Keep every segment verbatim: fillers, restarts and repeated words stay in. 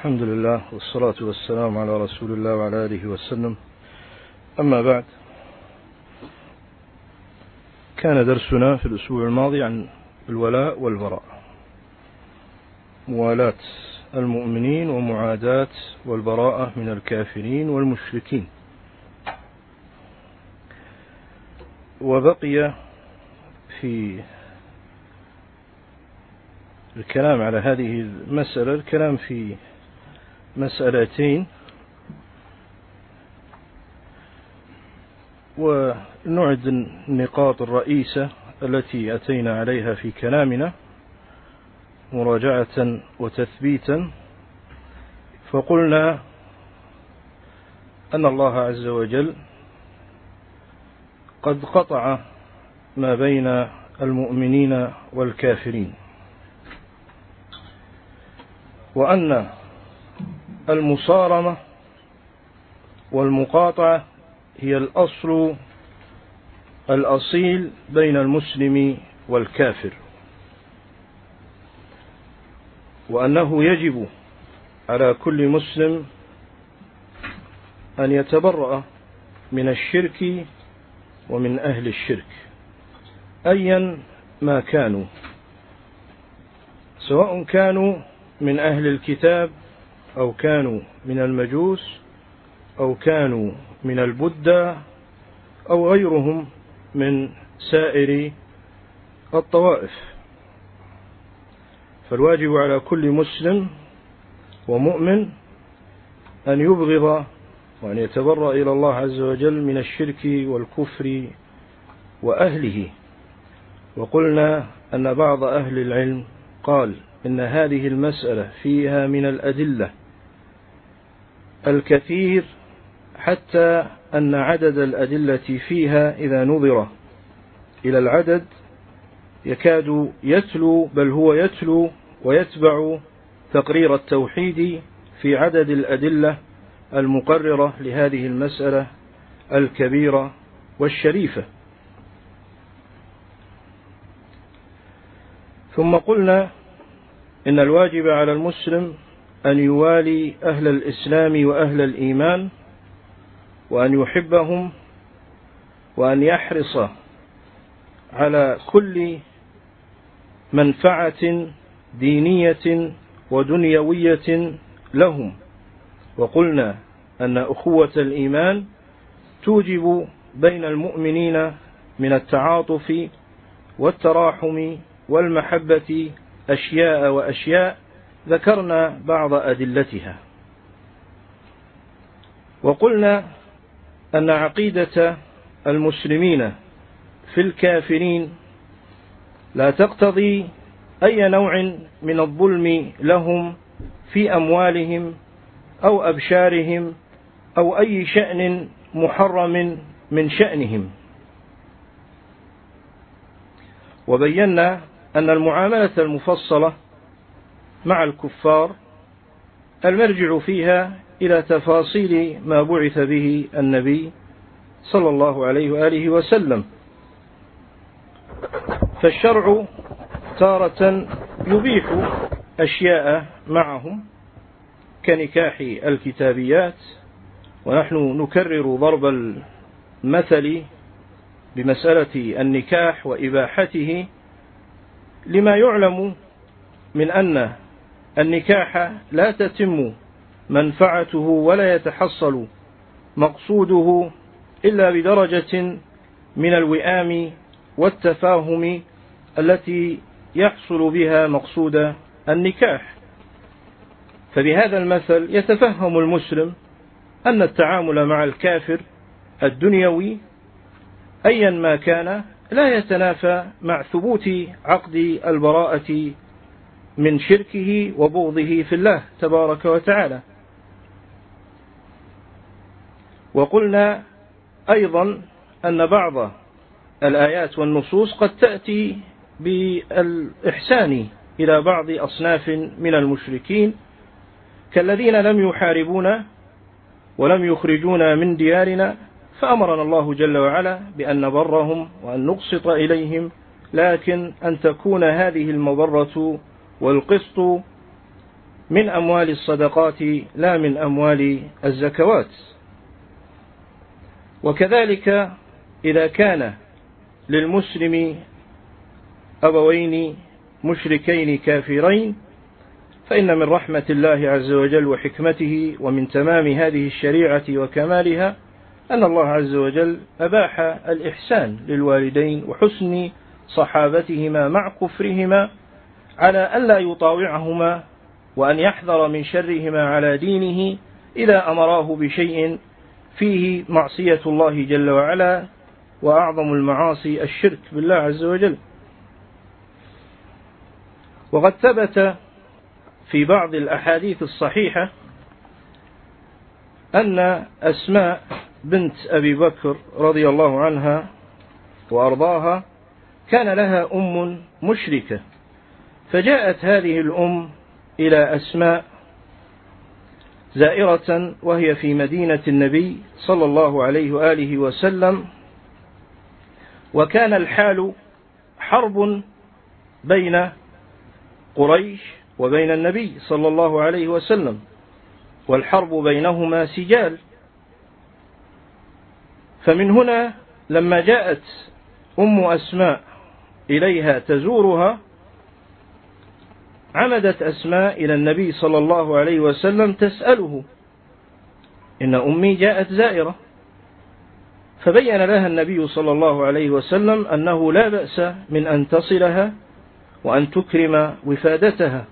الحمد لله والصلاة والسلام على رسول الله وعلى آله وسلم. أما بعد، كان درسنا في الأسبوع الماضي عن الولاء والبراء، موالاة المؤمنين ومعاداة والبراءة من الكافرين والمشركين. وبقي في الكلام على هذه المسألة الكلام في مسألتين، ونعد النقاط الرئيسة التي أتينا عليها في كلامنا مراجعة وتثبيتا. فقلنا أن الله عز وجل قد قطع ما بين المؤمنين والكافرين، وأن المصارمة والمقاطعة هي الأصل الأصيل بين المسلم والكافر، وأنه يجب على كل مسلم أن يتبرأ من الشرك ومن أهل الشرك أيا ما كانوا، سواء كانوا من أهل الكتاب أو كانوا من المجوس أو كانوا من البدة أو غيرهم من سائر الطوائف. فالواجب على كل مسلم ومؤمن أن يبغض وأن يتبرأ إلى الله عز وجل من الشرك والكفر وأهله. وقلنا أن بعض أهل العلم قال إن هذه المسألة فيها من الأدلة الكثير، حتى أن عدد الأدلة فيها إذا نظر إلى العدد يكاد يتلو، بل هو يتلو ويتبع تقرير التوحيد في عدد الأدلة المقررة لهذه المسألة الكبيرة والشريفة. ثم قلنا إن الواجب على المسلم أن يوالي أهل الإسلام وأهل الإيمان، وأن يحبهم، وأن يحرص على كل منفعة دينية ودنيوية لهم. وقلنا أن أخوة الإيمان توجب بين المؤمنين من التعاطف والتراحم والمحبة أشياء وأشياء ذكرنا بعض أدلتها. وقلنا أن عقيدة المسلمين في الكافرين لا تقتضي أي نوع من الظلم لهم في أموالهم أو أبشارهم أو أي شأن محرم من شأنهم. وبينا أن المعاملة المفصلة مع الكفار المرجع فيها إلى تفاصيل ما بعث به النبي صلى الله عليه وآله وسلم. فالشرع تارة يبيح أشياء معهم كنكاح الكتابيات، ونحن نكرر ضرب المثل بمسألة النكاح وإباحته لما يعلم من أن النكاح لا تتم منفعته ولا يتحصل مقصوده إلا بدرجة من الوئام والتفاهم التي يحصل بها مقصود النكاح. فبهذا المثل يتفهم المسلم أن التعامل مع الكافر الدنيوي أيا ما كان لا يتنافى مع ثبوت عقد البراءة من شركه وبغضه في الله تبارك وتعالى. وقلنا أيضا أن بعض الآيات والنصوص قد تأتي بالإحسان إلى بعض أصناف من المشركين كالذين لم يحاربونا ولم يخرجونا من ديارنا، فأمرنا الله جل وعلا بأن نبرهم وأن نقسط إليهم، لكن أن تكون هذه المبرة والقسط من أموال الصدقات لا من أموال الزكوات. وكذلك إذا كان للمسلم أبوين مشركين كافرين فإن من رحمة الله عز وجل وحكمته ومن تمام هذه الشريعة وكمالها أن الله عز وجل أباح الإحسان للوالدين وحسن صحابتهما مع كفرهما على أن لا يطاوعهما وأن يحذر من شرهما على دينه إذا أمراه بشيء فيه معصية الله جل وعلا، وأعظم المعاصي الشرك بالله عز وجل. وقد ثبت في بعض الأحاديث الصحيحة أن أسماء بنت أبي بكر رضي الله عنها وأرضاها كان لها أم مشركة، فجاءت هذه الأم إلى أسماء زائرة وهي في مدينة النبي صلى الله عليه وآله وسلم، وكان الحال حرب بين قريش وبين النبي صلى الله عليه وسلم، والحرب بينهما سجال. فمن هنا لما جاءت أم أسماء إليها تزورها عمدت أسماء إلى النبي صلى الله عليه وسلم تسأله: إن أمي جاءت زائرة. فبين لها النبي صلى الله عليه وسلم أنه لا بأس من أن تصلها وأن تكرم وفادتها.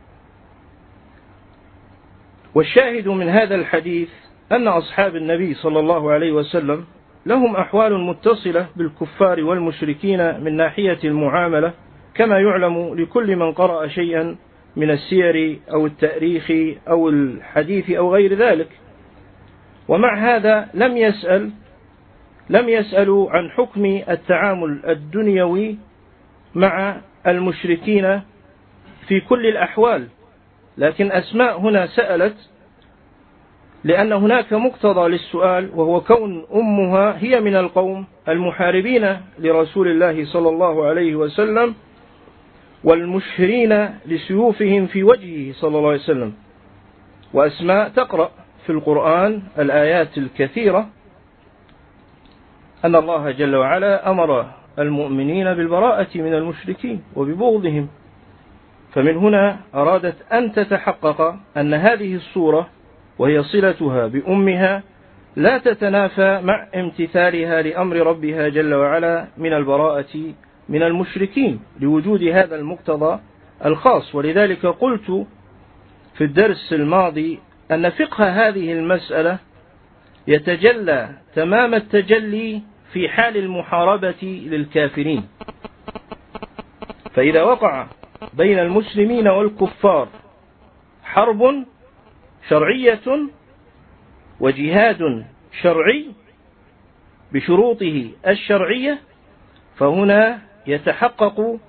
والشاهد من هذا الحديث أن أصحاب النبي صلى الله عليه وسلم لهم أحوال متصلة بالكفار والمشركين من ناحية المعاملة، كما يعلم لكل من قرأ شيئا من السير أو التاريخ أو الحديث أو غير ذلك. ومع هذا لم يسأل لم يسألوا عن حكم التعامل الدنيوي مع المشركين في كل الأحوال، لكن أسماء هنا سألت لأن هناك مقتضى للسؤال، وهو كون أمها هي من القوم المحاربين لرسول الله صلى الله عليه وسلم والمشهرين لسيوفهم في وجهه صلى الله عليه وسلم. وأسماء تقرأ في القرآن الآيات الكثيرة أن الله جل وعلا أمر المؤمنين بالبراءة من المشركين وببغضهم، فمن هنا أرادت أن تتحقق أن هذه الصورة وهي صلتها بأمها لا تتنافى مع امتثالها لأمر ربها جل وعلا من البراءة من المشركين لوجود هذا المقتضى الخاص. ولذلك قلت في الدرس الماضي أن فقه هذه المسألة يتجلى تمام التجلي في حال المحاربة للكافرين. فإذا وقع بين المسلمين والكفار حرب شرعية وجهاد شرعي بشروطه الشرعية، فهنا يتحقق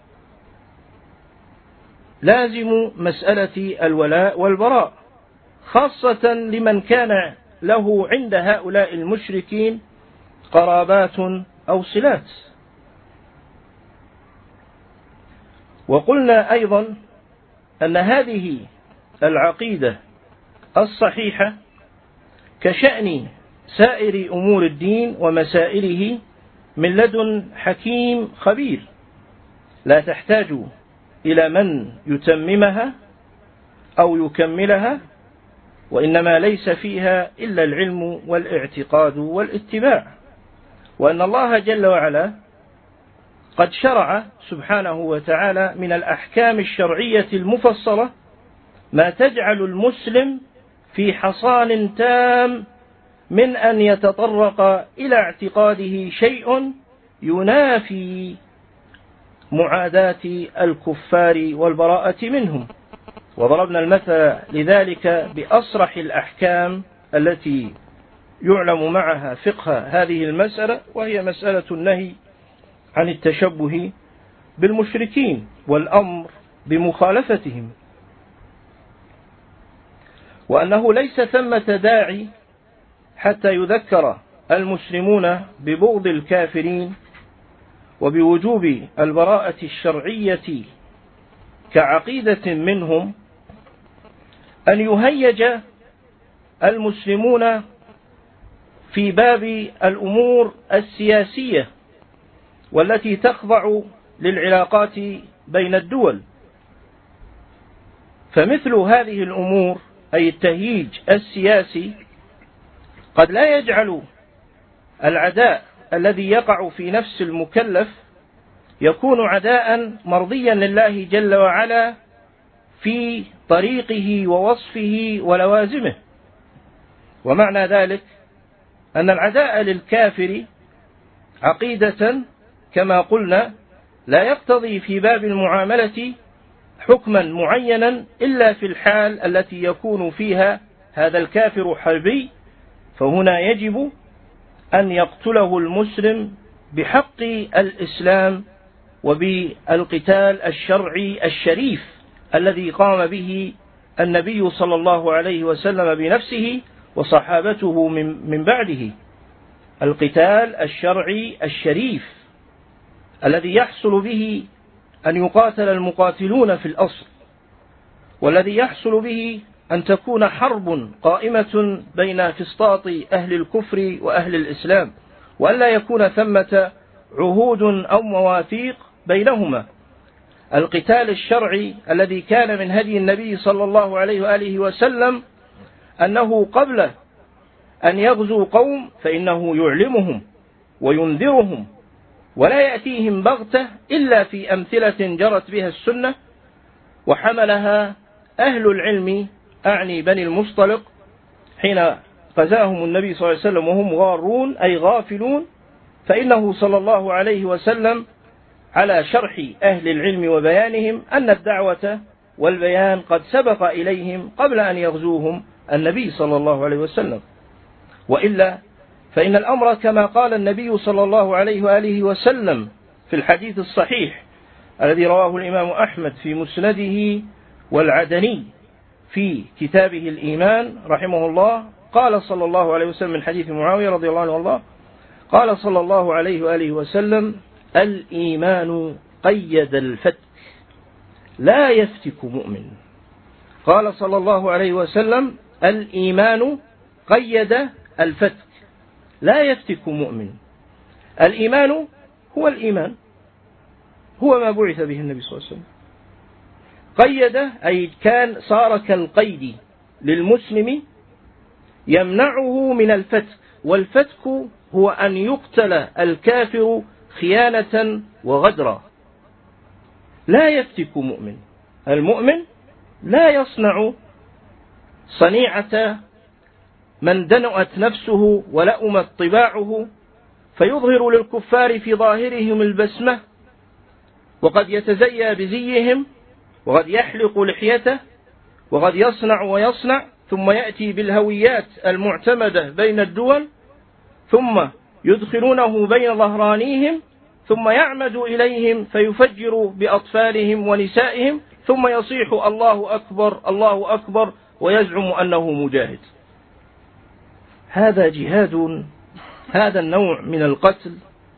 لازم مسألة الولاء والبراء، خاصة لمن كان له عند هؤلاء المشركين قرابات أو صلات. وقلنا أيضا أن هذه العقيدة الصحيحة كشأن سائر أمور الدين ومسائله من لدن حكيم خبير، لا تحتاج إلى من يتممها أو يكملها، وإنما ليس فيها إلا العلم والاعتقاد والاتباع. وأن الله جل وعلا قد شرع سبحانه وتعالى من الأحكام الشرعية المفصلة ما تجعل المسلم في حصان تام من أن يتطرق إلى اعتقاده شيء ينافي معاداة الكفار والبراءة منهم. وضربنا المثل لذلك بأصرح الأحكام التي يعلم معها فقه هذه المسألة، وهي مسألة النهي عن التشبه بالمشركين والأمر بمخالفتهم، وأنه ليس ثمة داعي حتى يذكر المسلمون ببغض الكافرين وبوجوب البراءة الشرعية كعقيدة منهم أن يهيج المسلمون في باب الأمور السياسية والتي تخضع للعلاقات بين الدول. فمثل هذه الأمور أي التهييج السياسي قد لا يجعل العداء الذي يقع في نفس المكلف يكون عداء مرضيا لله جل وعلا في طريقه ووصفه ولوازمه. ومعنى ذلك أن العداء للكافر عقيدة كما قلنا لا يقتضي في باب المعاملة حكما معينا إلا في الحال التي يكون فيها هذا الكافر حربي، فهنا يجب أن يقتله المسلم بحق الإسلام وبالقتال الشرعي الشريف الذي قام به النبي صلى الله عليه وسلم بنفسه وصحابته من بعده، القتال الشرعي الشريف الذي يحصل به أن يقاتل المقاتلون في الأصل، والذي يحصل به أن تكون حرب قائمة بين فسطاط أهل الكفر وأهل الإسلام، وألا يكون ثمة عهود أو مواثيق بينهما. القتال الشرعي الذي كان من هدي النبي صلى الله عليه وآله وسلم أنه قبل أن يغزو قوم فإنه يعلمهم وينذرهم ولا يأتيهم بغتة إلا في أمثلة جرت بها السنة وحملها أهل العلم، أعني بني المصطلق، حين غزاهم النبي صلى الله عليه وسلم وهم غارون أي غافلون، فإنه صلى الله عليه وسلم على شرح أهل العلم وبيانهم أن الدعوة والبيان قد سبق إليهم قبل أن يغزوهم النبي صلى الله عليه وسلم. وإلا فإن الأمر كما قال النبي صلى الله عليه وآله وسلم في الحديث الصحيح الذي رواه الإمام أحمد في مسنده والعدني في كتابه الإيمان رحمه الله، قال صلى الله عليه وسلم من حديث معاوية رضي الله عنه الله قال صلى الله عليه وآله وسلم: الإيمان قيد الفتك لا يفتك مؤمن. قال صلى الله عليه وسلم: الإيمان قيد الفتك لا يفتك مؤمن. الإيمان هو الإيمان، هو ما بعث به النبي صلى الله عليه وسلم. قيد أي كان صار كالقيد للمسلم يمنعه من الفتك، والفتك هو أن يقتل الكافر خيانة وغدرا. لا يفتك مؤمن، المؤمن لا يصنع صنيعة من دنؤت نفسه ولأمت طباعه فيظهر للكفار في ظاهرهم البسمة، وقد يتزيى بزيهم وقد يحلق لحيته وقد يصنع ويصنع، ثم يأتي بالهويات المعتمدة بين الدول ثم يدخلونه بين ظهرانيهم ثم يعمد إليهم فيفجر بأطفالهم ونسائهم ثم يصيح الله أكبر الله أكبر ويزعم أنه مجاهد. هذا جهاد. هذا النوع من القتل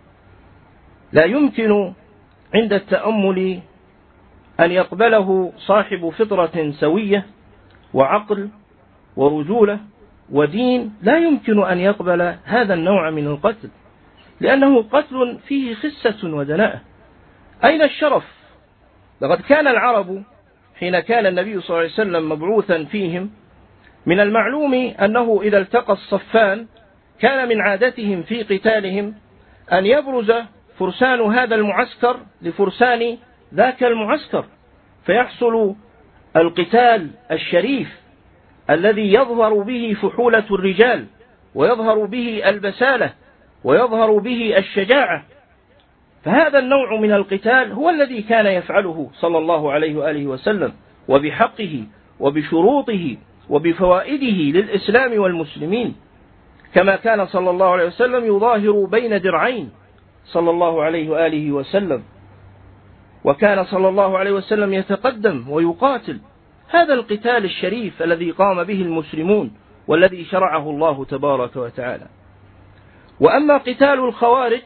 لا يمكن عند التأمل أن يقبله صاحب فطرة سوية وعقل ورجولة ودين، لا يمكن أن يقبل هذا النوع من القتل، لأنه قتل فيه خسة ودناءة. أين الشرف؟ لقد كان العرب حين كان النبي صلى الله عليه وسلم مبعوثا فيهم من المعلوم أنه إذا التقى الصفان كان من عادتهم في قتالهم أن يبرز فرسان هذا المعسكر لفرسان ذاك المعسكر، فيحصل القتال الشريف الذي يظهر به فحولة الرجال ويظهر به البسالة ويظهر به الشجاعة. فهذا النوع من القتال هو الذي كان يفعله صلى الله عليه وآله وسلم، وبحقه وبشروطه وبفوائده للإسلام والمسلمين، كما كان صلى الله عليه وسلم يظاهر بين درعين صلى الله عليه وآله وسلم، وكان صلى الله عليه وسلم يتقدم ويقاتل. هذا القتال الشريف الذي قام به المسلمون والذي شرعه الله تبارك وتعالى. وأما قتال الخوارج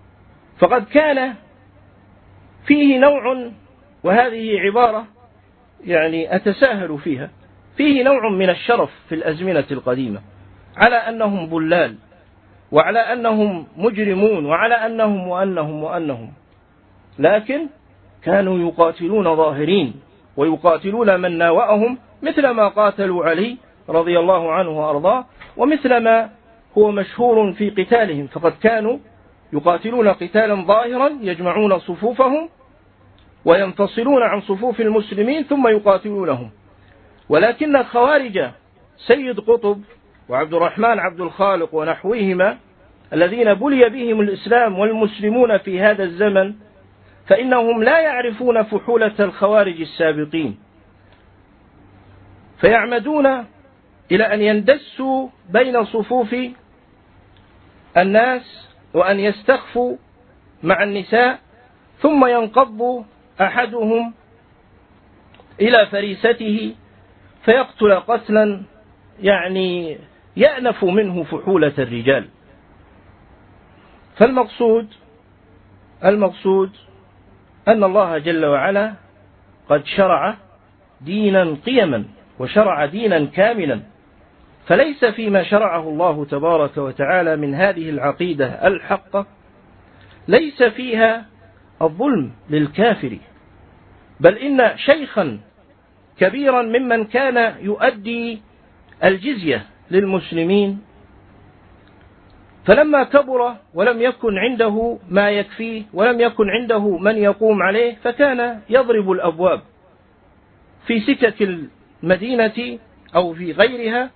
فقد كان فيه نوع، وهذه عبارة يعني أتساهل فيها، فيه نوع من الشرف في الأزمنة القديمة على أنهم ضلال، وعلى أنهم مجرمون، وعلى أنهم وأنهم وأنهم، لكن كانوا يقاتلون ظاهرين ويقاتلون من ناوأهم، مثل ما قاتلوا علي رضي الله عنه وأرضاه، ومثل ما هو مشهور في قتالهم، فقد كانوا يقاتلون قتالا ظاهرا يجمعون صفوفهم وينفصلون عن صفوف المسلمين ثم يقاتلونهم. ولكن الخوارج سيد قطب وعبد الرحمن عبد الخالق ونحوهما الذين بلي بهم الإسلام والمسلمون في هذا الزمن، فإنهم لا يعرفون فحولة الخوارج السابقين، فيعمدون إلى أن يندسوا بين صفوف الناس وأن يستخفوا مع النساء، ثم ينقض أحدهم إلى فريسته فيقتل قتلا يعني يأنف منه فحولة الرجال. فالمقصود المقصود أن الله جل وعلا قد شرع دينا قيما وشرع دينا كاملا، فليس فيما شرعه الله تبارك وتعالى من هذه العقيدة الحقة ليس فيها الظلم للكافر، بل إن شيخا كبيرا ممن كان يؤدي الجزية للمسلمين فلما كبر ولم يكن عنده ما يكفيه ولم يكن عنده من يقوم عليه، فكان يضرب الأبواب في سكك المدينة أو في غيرها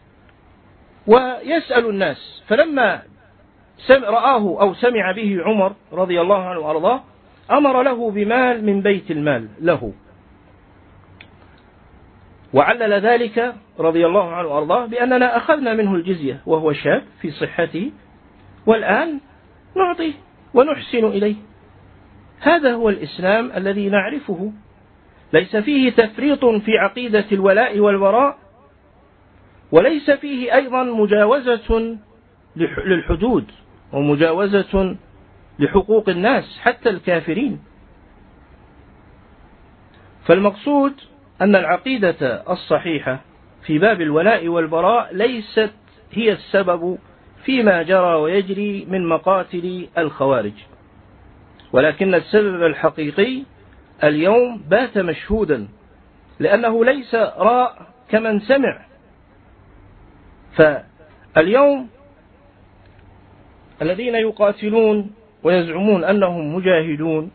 ويسأل الناس، فلما رآه أو سمع به عمر رضي الله عنه وأرضاه أمر له بمال من بيت المال له، وعلل ذلك رضي الله عنه وأرضاه بأننا أخذنا منه الجزية وهو شاب في صحته، والآن نعطيه ونحسن إليه. هذا هو الإسلام الذي نعرفه، ليس فيه تفريط في عقيدة الولاء والبراء، وليس فيه أيضا مجاوزة للحدود ومجاوزة لحقوق الناس حتى الكافرين. فالمقصود أن العقيدة الصحيحة في باب الولاء والبراء ليست هي السبب فيما جرى ويجري من مقاتل الخوارج، ولكن السبب الحقيقي اليوم بات مشهودا، لأنه ليس راء كمن سمع. فاليوم الذين يقاتلون ويزعمون أنهم مجاهدون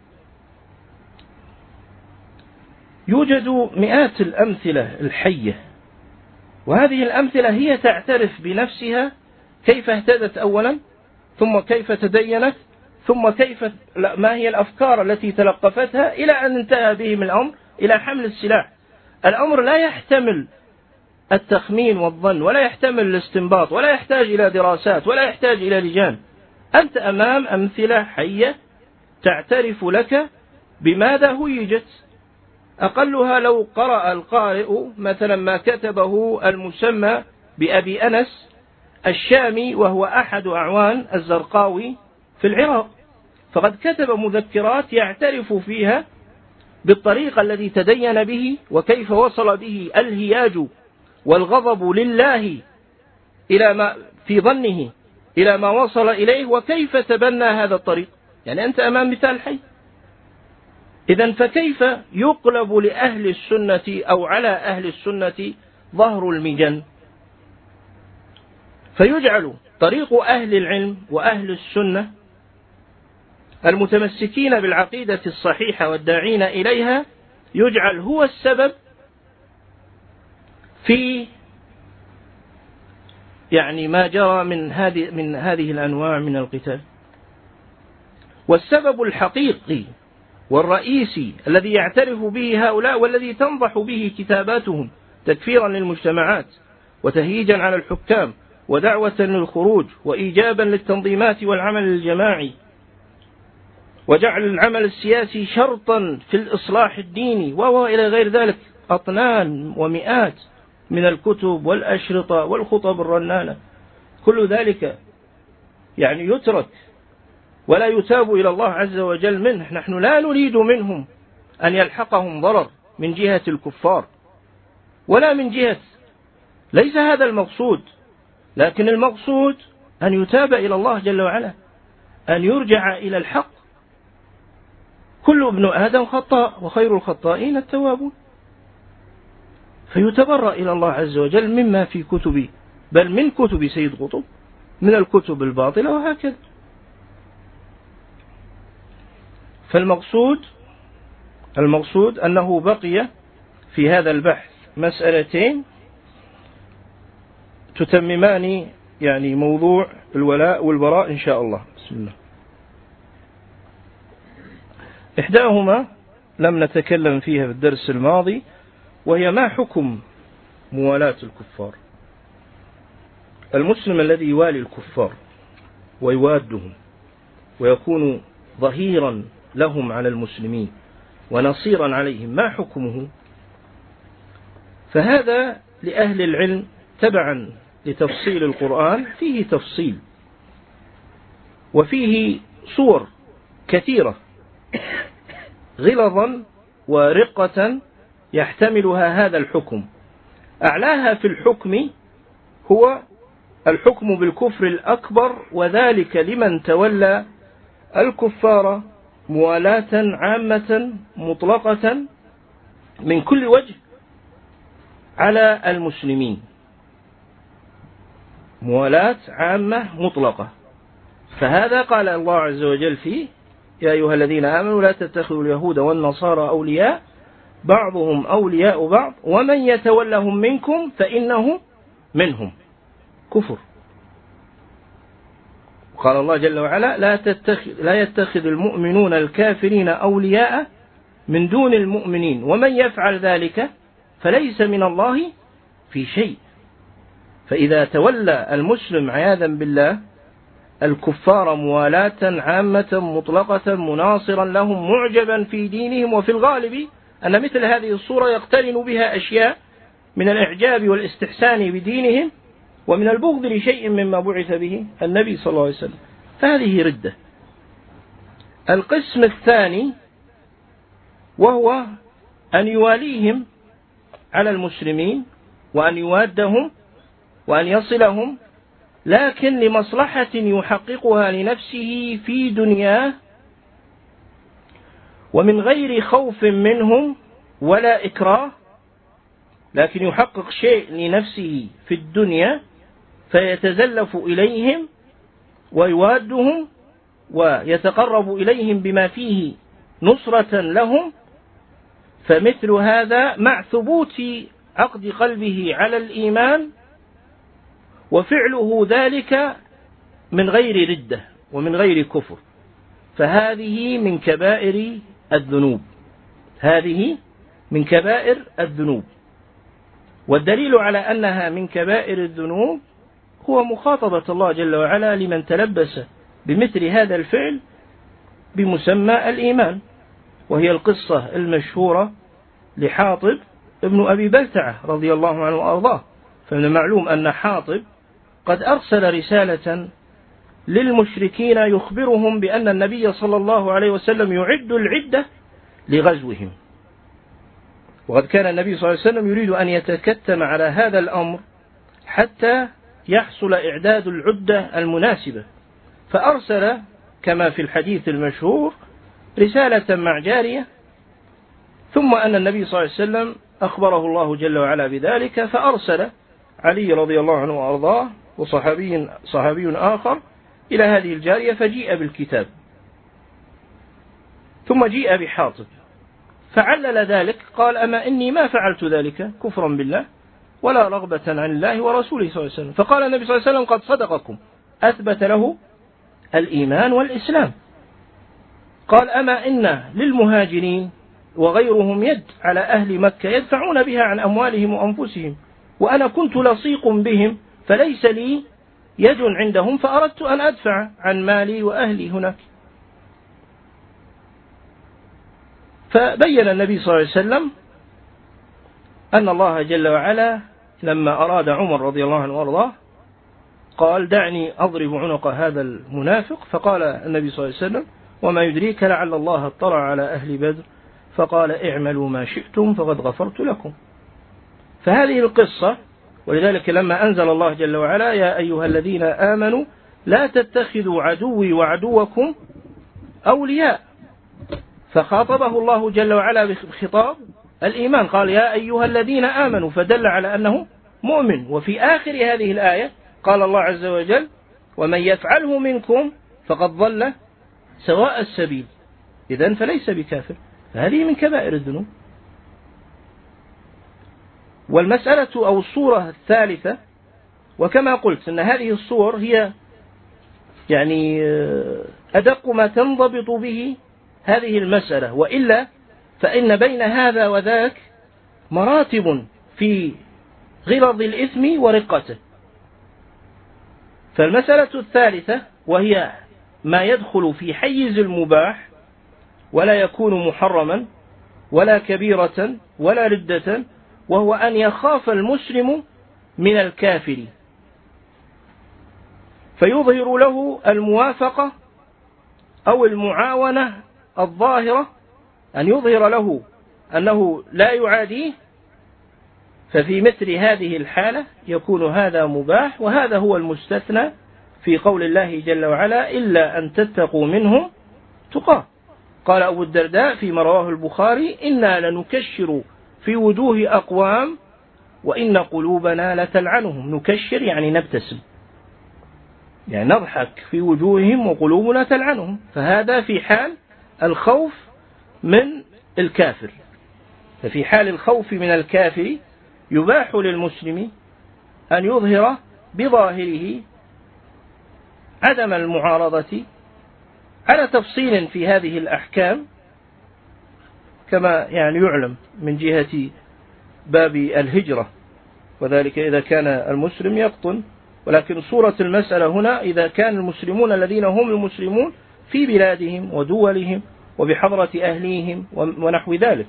يوجد مئات الأمثلة الحية، وهذه الأمثلة هي تعترف بنفسها كيف اهتدت أولا، ثم كيف تدينت، ثم كيف ما هي الأفكار التي تلقفتها إلى أن انتهى بهم الأمر إلى حمل السلاح. الأمر لا يحتمل التخمين والظن، ولا يحتمل الاستنباط، ولا يحتاج إلى دراسات، ولا يحتاج إلى لجان. أنت أمام أمثلة حية تعترف لك بماذا هيجت. أقلها لو قرأ القارئ مثلا ما كتبه المسمى بأبي أنس الشامي، وهو أحد أعوان الزرقاوي في العراق، فقد كتب مذكرات يعترف فيها بالطريقة الذي تدين به، وكيف وصل به الهياج والغضب لله إلى ما في ظنه إلى ما وصل إليه، وكيف تبنى هذا الطريق. يعني أنت أمام مثال حي. إذن فكيف يقلب لأهل السنة أو على أهل السنة ظهر المجن، فيجعل طريق أهل العلم وأهل السنة المتمسكين بالعقيدة الصحيحة والداعين إليها يجعل هو السبب في يعني ما جرى من هذه من هذه الأنواع من القتال. والسبب الحقيقي والرئيسي الذي يعترف به هؤلاء والذي تنضح به كتاباتهم تكفيرا للمجتمعات وتهييجا على الحكام ودعوة للخروج وإيجابا للتنظيمات والعمل الجماعي وجعل العمل السياسي شرطا في الإصلاح الديني وإلى غير ذلك، أطنان ومئات من الكتب والأشرطة والخطب الرنانة، كل ذلك يعني يترك ولا يتاب إلى الله عز وجل منه. نحن لا نريد منهم أن يلحقهم ضرر، من جهة الكفار ولا من جهة، ليس هذا المقصود، لكن المقصود أن يتاب إلى الله جل وعلا، أن يرجع إلى الحق. كل ابن آدم خطاء وخير الخطائين التوابون، فيتبرأ إلى الله عز وجل مما في كتب، بل من كتب سيد قطب، من الكتب الباطلة وهكذا. فالمقصود المقصود أنه بقي في هذا البحث مسألتين تتممان يعني موضوع الولاء والبراء إن شاء الله. بسم الله. إحداهما لم نتكلم فيها في الدرس الماضي، وهي ما حكم موالاة الكفار. المسلم الذي يوالي الكفار ويوادهم ويكون ظهيرا لهم على المسلمين ونصيرا عليهم، ما حكمه؟ فهذا لأهل العلم تبعا لتفصيل القرآن فيه تفصيل، وفيه صور كثيرة غلظا ورقة يحتملها هذا الحكم. أعلاها في الحكم هو الحكم بالكفر الأكبر، وذلك لمن تولى الكفار موالاة عامة مطلقة من كل وجه على المسلمين، موالاة عامة مطلقة. فهذا قال الله عز وجل فيه: يا أيها الذين آمنوا لا تتخذوا اليهود والنصارى أولياء بعضهم أولياء بعض ومن يتولهم منكم فإنه منهم، كفر. قال الله جل وعلا: لا تتخذ لا يتخذ المؤمنون الكافرين أولياء من دون المؤمنين ومن يفعل ذلك فليس من الله في شيء. فإذا تولى المسلم عياذا بالله الكفار موالاة عامة مطلقة مناصرا لهم معجبا في دينهم، وفي الغالب أن مثل هذه الصورة يقترن بها أشياء من الإعجاب والاستحسان بدينهم ومن البغض لشيء مما بعث به النبي صلى الله عليه وسلم، فهذه ردة. القسم الثاني وهو أن يواليهم على المسلمين وأن يوادهم وأن يصلهم، لكن لمصلحة يحققها لنفسه في دنياه ومن غير خوف منهم ولا إكراه، لكن يحقق شيء لنفسه في الدنيا فيتزلف إليهم ويوادهم ويتقرب إليهم بما فيه نصرة لهم. فمثل هذا مع ثبوت عقد قلبه على الإيمان وفعله ذلك من غير ردة ومن غير كفر، فهذه من كبائر الذنوب، هذه من كبائر الذنوب. والدليل على أنها من كبائر الذنوب هو مخاطبة الله جل وعلا لمن تلبس بمثل هذا الفعل بمسمى الإيمان، وهي القصة المشهورة لحاطب ابن أبي بلتعة رضي الله عنه وأرضاه. فمن المعلوم أن حاطب قد أرسل رسالة للمشركين يخبرهم بأن النبي صلى الله عليه وسلم يعد العدة لغزوهم، وقد كان النبي صلى الله عليه وسلم يريد أن يتكتم على هذا الأمر حتى يحصل إعداد العدة المناسبة، فأرسل كما في الحديث المشهور رسالة مع جارية، ثم أن النبي صلى الله عليه وسلم أخبره الله جل وعلا بذلك، فأرسل علي رضي الله عنه وأرضاه وصحابي صحابي آخر إلى هذه الجارية، فجيء بالكتاب ثم جيء بحاطب فعلل ذلك، قال: أما إني ما فعلت ذلك كفرا بالله ولا رغبة عن الله ورسوله صلى الله عليه وسلم. فقال النبي صلى الله عليه وسلم: قد صدقكم، أثبت له الإيمان والإسلام. قال: أما إن للمهاجرين وغيرهم يد على أهل مكة يدفعون بها عن أموالهم وأنفسهم، وأنا كنت لصيق بهم فليس لي يد عندهم فأردت أن أدفع عن مالي وأهلي هناك. فبين النبي صلى الله عليه وسلم أن الله جل وعلا لما أراد عمر رضي الله عنه وارضاه قال: دعني أضرب عنق هذا المنافق. فقال النبي صلى الله عليه وسلم: وما يدريك لعل الله اطلع على أهل بدر فقال اعملوا ما شئتم فقد غفرت لكم. فهذه القصة، ولذلك لما أنزل الله جل وعلا يا أيها الذين آمنوا لا تتخذوا عدوي وعدوكم أولياء، فخاطبه الله جل وعلا بخطاب الإيمان، قال يا أيها الذين آمنوا، فدل على أنه مؤمن. وفي آخر هذه الآية قال الله عز وجل ومن يفعله منكم فقد ضل سواء السبيل، إذن فليس بكافر. فهذه من كبائر الذنوب. والمسألة أو الصورة الثالثة، وكما قلت أن هذه الصور هي يعني أدق ما تنضبط به هذه المسألة، وإلا فإن بين هذا وذاك مراتب في غلظ الإثم ورقته. فالمسألة الثالثة وهي ما يدخل في حيز المباح ولا يكون محرما ولا كبيرة ولا ردة، وهو أن يخاف المسلم من الكافر فيظهر له الموافقة أو المعاونة الظاهرة، أن يظهر له أنه لا يعاديه. ففي مثل هذه الحالة يكون هذا مباح، وهذا هو المستثنى في قول الله جل وعلا إلا أن تتقوا منهم تقاه. قال أبو الدرداء فيما رواه البخاري إنا لنكشر في وجوه أقوام وإن قلوبنا لتلعنهم. نكشر يعني نبتسم، يعني نضحك في وجوههم وقلوبنا تلعنهم. فهذا في حال الخوف من الكافر. ففي حال الخوف من الكافر يباح للمسلم أن يظهر بظاهره عدم المعارضة، على تفصيل في هذه الأحكام كما يعني يعلم من جهة باب الهجرة، وذلك إذا كان المسلم يقطن. ولكن صورة المسألة هنا إذا كان المسلمون الذين هم المسلمون في بلادهم ودولهم وبحضرة أهليهم ونحو ذلك.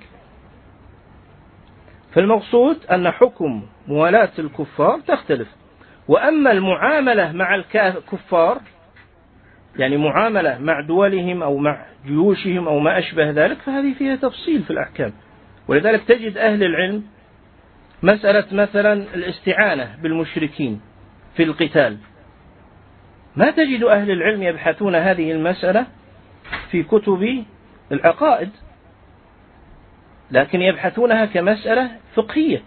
فالمقصود أن حكم موالاة الكفار تختلف. وأما المعاملة مع الكفار، يعني معاملة مع دولهم أو مع جيوشهم أو ما أشبه ذلك، فهذه فيها تفصيل في الأحكام. ولذلك تجد أهل العلم مسألة مثلا الاستعانة بالمشركين في القتال، ما تجد أهل العلم يبحثون هذه المسألة في كتب العقائد، لكن يبحثونها كمسألة فقهية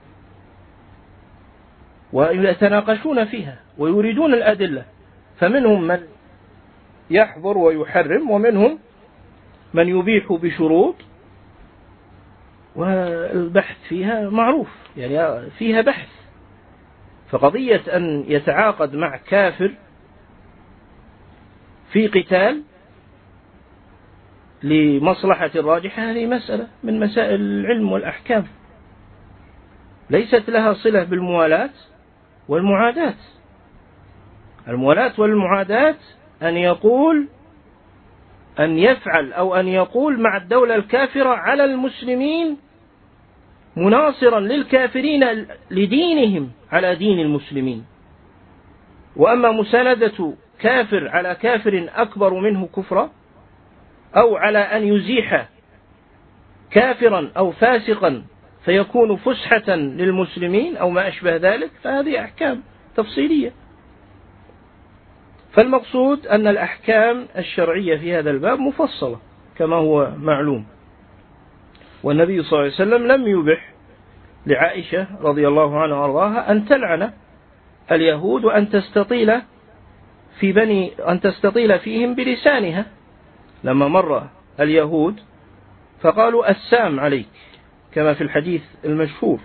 ويتناقشون فيها ويريدون الأدلة. فمنهم من يحظر ويحرم، ومنهم من يبيح بشروط، والبحث فيها معروف، يعني فيها بحث. فقضية أن يتعاقد مع كافر في قتال لمصلحة راجحة هذه مسألة من مسائل العلم والأحكام، ليست لها صلة بالموالاة والمعاداة. الموالاة والمعاداة أن يقول أن يفعل أو أن يقول مع الدولة الكافرة على المسلمين مناصرا للكافرين لدينهم على دين المسلمين. وأما مساندة كافر على كافر أكبر منه كفرا، أو على أن يزيح كافرا أو فاسقا فيكون فسحة للمسلمين أو ما أشبه ذلك، فهذه أحكام تفصيلية. فالمقصود أن الأحكام الشرعية في هذا الباب مفصلة كما هو معلوم. والنبي صلى الله عليه وسلم لم يبح لعائشة رضي الله عنها وأرضاها أن تلعن اليهود وأن تستطيل في بني أن تستطيل فيهم بلسانها. لما مر اليهود فقالوا السام عليك كما في الحديث المشهور،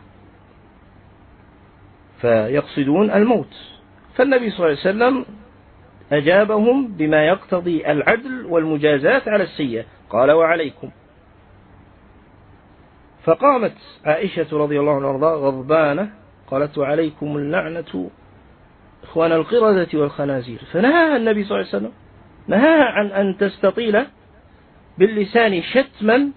فيقصدون الموت. فالنبي صلى الله عليه وسلم أجابهم بما يقتضي العدل والمجازاة على السيئة، قال وعليكم. فقامت عائشة رضي الله عنها وارضاها غضبانة قالت وعليكم اللعنة إخوان القردة والخنازير. فنهاها النبي صلى الله عليه وسلم، نهاها عن أن تستطيل باللسان شتما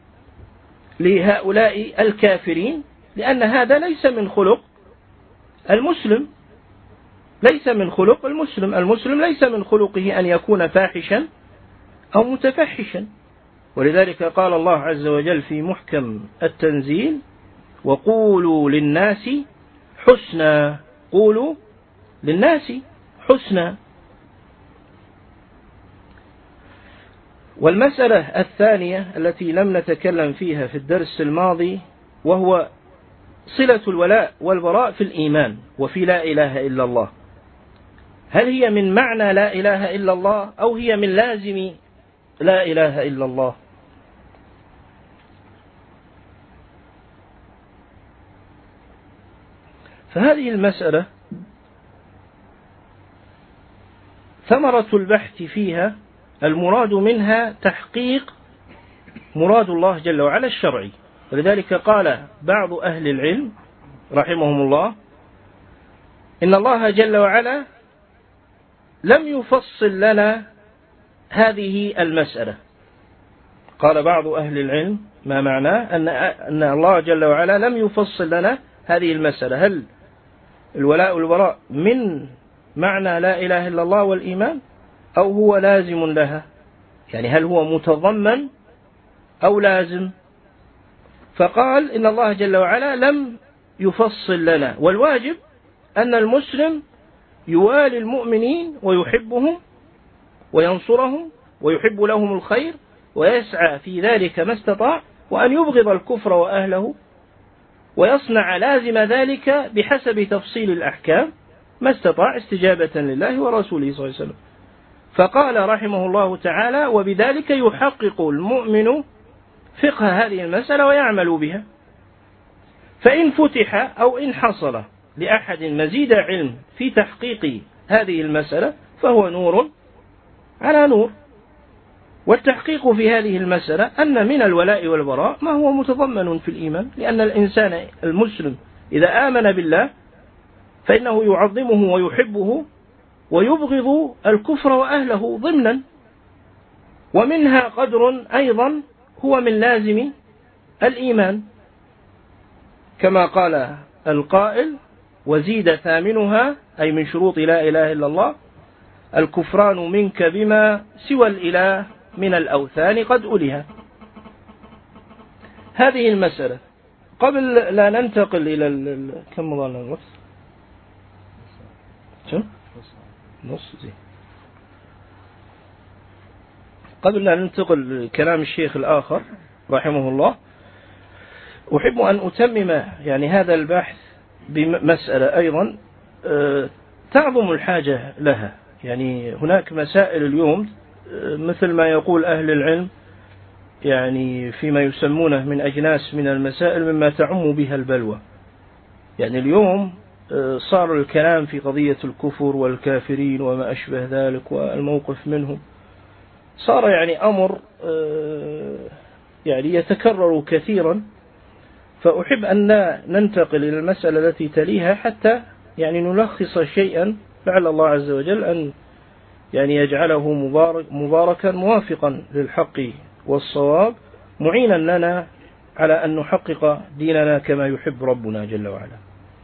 لهؤلاء الكافرين، لأن هذا ليس من خلق المسلم، ليس من خلق المسلم. المسلم ليس من خلقه أن يكون فاحشا أو متفحشا، ولذلك قال الله عز وجل في محكم التنزيل: وقولوا للناس حسنا. قولوا للناس حسنا. والمسألة الثانية التي لم نتكلم فيها في الدرس الماضي وهو صلة الولاء والبراء في الإيمان وفي لا إله إلا الله. هل هي من معنى لا إله إلا الله أو هي من لازم لا إله إلا الله؟ فهذه المسألة ثمرة البحث فيها المراد منها تحقيق مراد الله جل وعلا الشرعي. ولذلك قال بعض أهل العلم رحمهم الله: إن الله جل وعلا لم يفصل لنا هذه المسألة. قال بعض أهل العلم: ما معناه أن أن الله جل وعلا لم يفصل لنا هذه المسألة، هل الولاء والبراء من معنى لا إله إلا الله والإيمان أو هو لازم لها؟ يعني هل هو متضمن أو لازم؟ فقال إن الله جل وعلا لم يفصل لنا، والواجب أن المسلم يوالي المؤمنين ويحبهم وينصرهم ويحب لهم الخير ويسعى في ذلك ما استطاع، وأن يبغض الكفر وأهله ويصنع لازم ذلك بحسب تفصيل الأحكام ما استطاع استجابة لله ورسوله صلى الله عليه وسلم. فقال رحمه الله تعالى: وبذلك يحقق المؤمن فقه هذه المسألة ويعمل بها. فإن فتح أو إن حصل لأحد مزيد علم في تحقيق هذه المسألة فهو نور على نور. والتحقيق في هذه المسألة أن من الولاء والبراء ما هو متضمن في الإيمان، لأن الإنسان المسلم إذا آمن بالله فإنه يعظمه ويحبه ويبغض الكفر وأهله ضمنا. ومنها قدر أيضا هو من لازم الإيمان، كما قال القائل: وزيد ثامنها، أي من شروط لا إله إلا الله: الكفران منك بما سوى الإله من الأوثان قد ألها. هذه المسألة قبل لا ننتقل إلى ال... كم مضى الوقت؟ نص زي. قبل لا ننتقل لكلام الشيخ الآخر رحمه الله، أحب أن أتمم يعني هذا البحث بمسألة أيضا تعظم الحاجة لها. يعني هناك مسائل اليوم مثل ما يقول أهل العلم يعني فيما يسمونه من أجناس من المسائل مما تعم بها البلوى. يعني اليوم صار الكلام في قضية الكفر والكافرين وما أشبه ذلك والموقف منهم صار يعني أمر يعني يتكرر كثيرا. فأحب أن ننتقل إلى المسألة التي تليها حتى يعني نلخص شيئا لعل الله عز وجل أن يعني يجعله مبارك مباركا موافقا للحق والصواب، معينا لنا على أن نحقق ديننا كما يحب ربنا جل وعلا.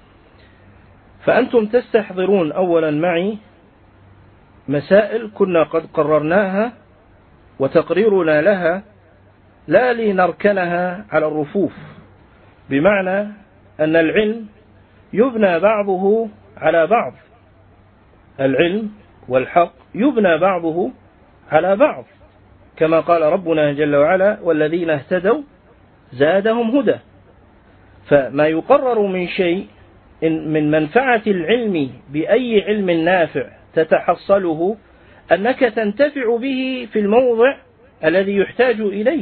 فأنتم تستحضرون أولا معي مسائل كنا قد قررناها وتقريرنا لها لا لنركنها على الرفوف، بمعنى أن العلم يبنى بعضه على بعض، العلم والحق يبنى بعضه على بعض، كما قال ربنا جل وعلا: والذين اهتدوا زادهم هدى. فما يقرر من شيء من منفعة العلم بأي علم نافع تتحصله أنك تنتفع به في الموضع الذي يحتاج إليه.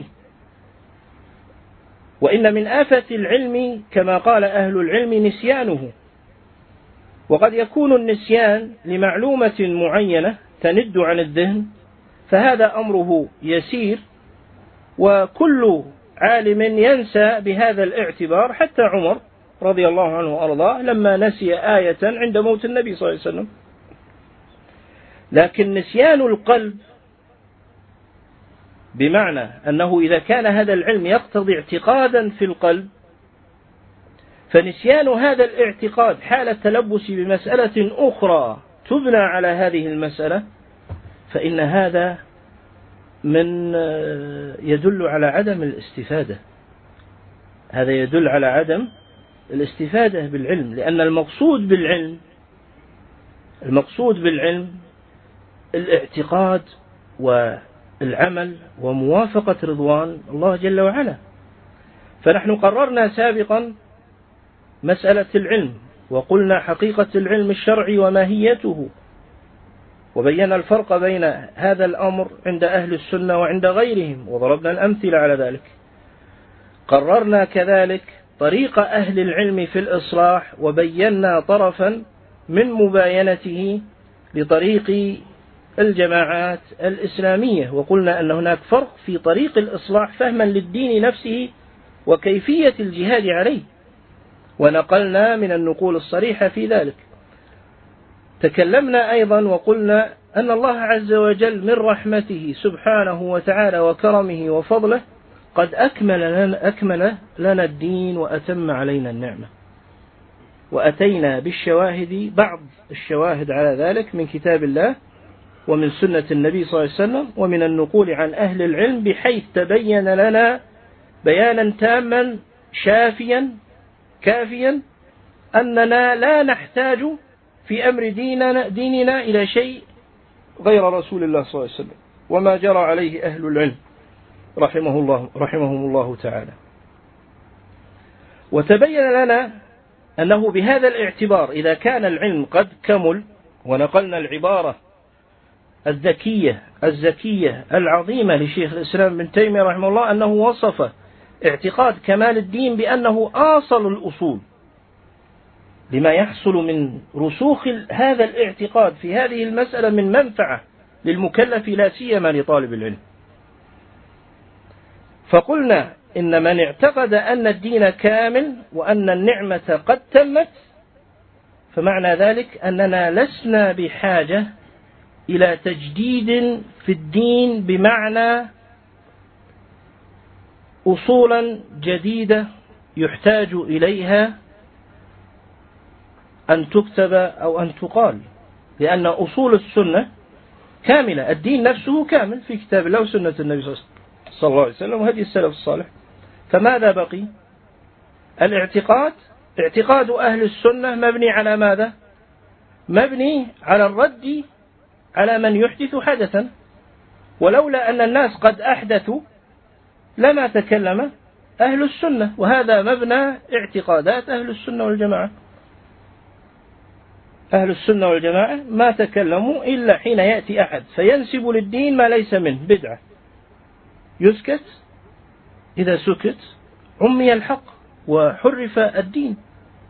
وإن من آفة العلم كما قال أهل العلم نسيانه، وقد يكون النسيان لمعلومة معينة تند عن الذهن، فهذا أمره يسير وكل عالم ينسى بهذا الاعتبار، حتى عمر رضي الله عنه وأرضاه لما نسي آية عند موت النبي صلى الله عليه وسلم. لكن نسيان القلب بمعنى أنه إذا كان هذا العلم يقتضي اعتقادا في القلب، فنسيان هذا الاعتقاد حال التلبس بمسألة أخرى تبنى على هذه المسألة، فإن هذا من يدل على عدم الاستفادة. هذا يدل على عدم الاستفادة بالعلم، لأن المقصود بالعلم المقصود بالعلم الاعتقاد والعمل وموافقة رضوان الله جل وعلا. فنحن قررنا سابقا مسألة العلم، وقلنا حقيقة العلم الشرعي وماهيته، وبينا الفرق بين هذا الأمر عند أهل السنة وعند غيرهم، وضربنا الأمثلة على ذلك. قررنا كذلك طريق أهل العلم في الإصلاح، وبينا طرفا من مباينته لطريق الجماعات الإسلامية، وقلنا أن هناك فرق في طريق الإصلاح فهما للدين نفسه وكيفية الجهاد عليه، ونقلنا من النقول الصريحة في ذلك. تكلمنا أيضا وقلنا أن الله عز وجل من رحمته سبحانه وتعالى وكرمه وفضله قد أكمل لنا, أكمل لنا الدين وأتم علينا النعمة، وأتينا بالشواهد، بعض الشواهد على ذلك من كتاب الله ومن سنة النبي صلى الله عليه وسلم ومن النقول عن أهل العلم، بحيث تبين لنا بيانا تاما شافيا كافيا أننا لا نحتاج في أمر ديننا, ديننا إلى شيء غير رسول الله صلى الله عليه وسلم وما جرى عليه أهل العلم رحمه الله رحمهم الله تعالى. وتبين لنا أنه بهذا الاعتبار إذا كان العلم قد كمل، ونقلنا العبارة الذكية الزكية العظيمة لشيخ الإسلام ابن تيمية رحمه الله، أنه وصف اعتقاد كمال الدين بأنه أصل الأصول، لما يحصل من رسوخ هذا الاعتقاد في هذه المسألة من منفعة للمكلف لا سيما لطالب العلم. فقلنا إن من اعتقد أن الدين كامل وأن النعمة قد تمت، فمعنى ذلك أننا لسنا بحاجة إلى تجديد في الدين، بمعنى أصولا جديدة يحتاج إليها أن تكتب أو أن تقال، لأن أصول السنة كاملة، الدين نفسه كامل في كتاب الله وسنة النبي صلى الله عليه وسلم وهدي السلف الصالح. فماذا بقي؟ الاعتقاد. اعتقاد أهل السنة مبني على ماذا؟ مبني على الرد على من يحدث حدثا، ولولا أن الناس قد أحدثوا لما تكلم أهل السنة، وهذا مبنى اعتقادات أهل السنة والجماعة. أهل السنة والجماعة ما تكلموا إلا حين يأتي أحد فينسب للدين ما ليس منه بدعة، يسكت، إذا سكت عمي الحق وحرف الدين،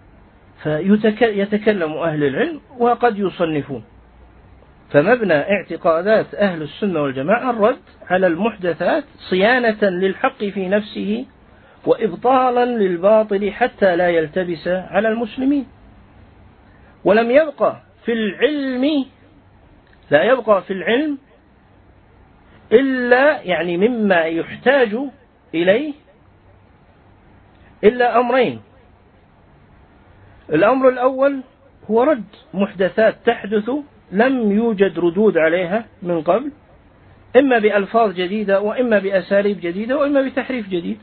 فيتكلم أهل العلم وقد يصنفون. فمبنى اعتقادات أهل السنة والجماعة الرد على المحدثات صيانة للحق في نفسه وإبطالا للباطل حتى لا يلتبس على المسلمين. ولم يبقى في العلم لا يبقى في العلم إلا يعني مما يحتاج إليه إلا أمرين. الأمر الأول هو رد محدثات تحدث لم يوجد ردود عليها من قبل، إما بألفاظ جديدة وإما بأساليب جديدة وإما بتحريف جديد،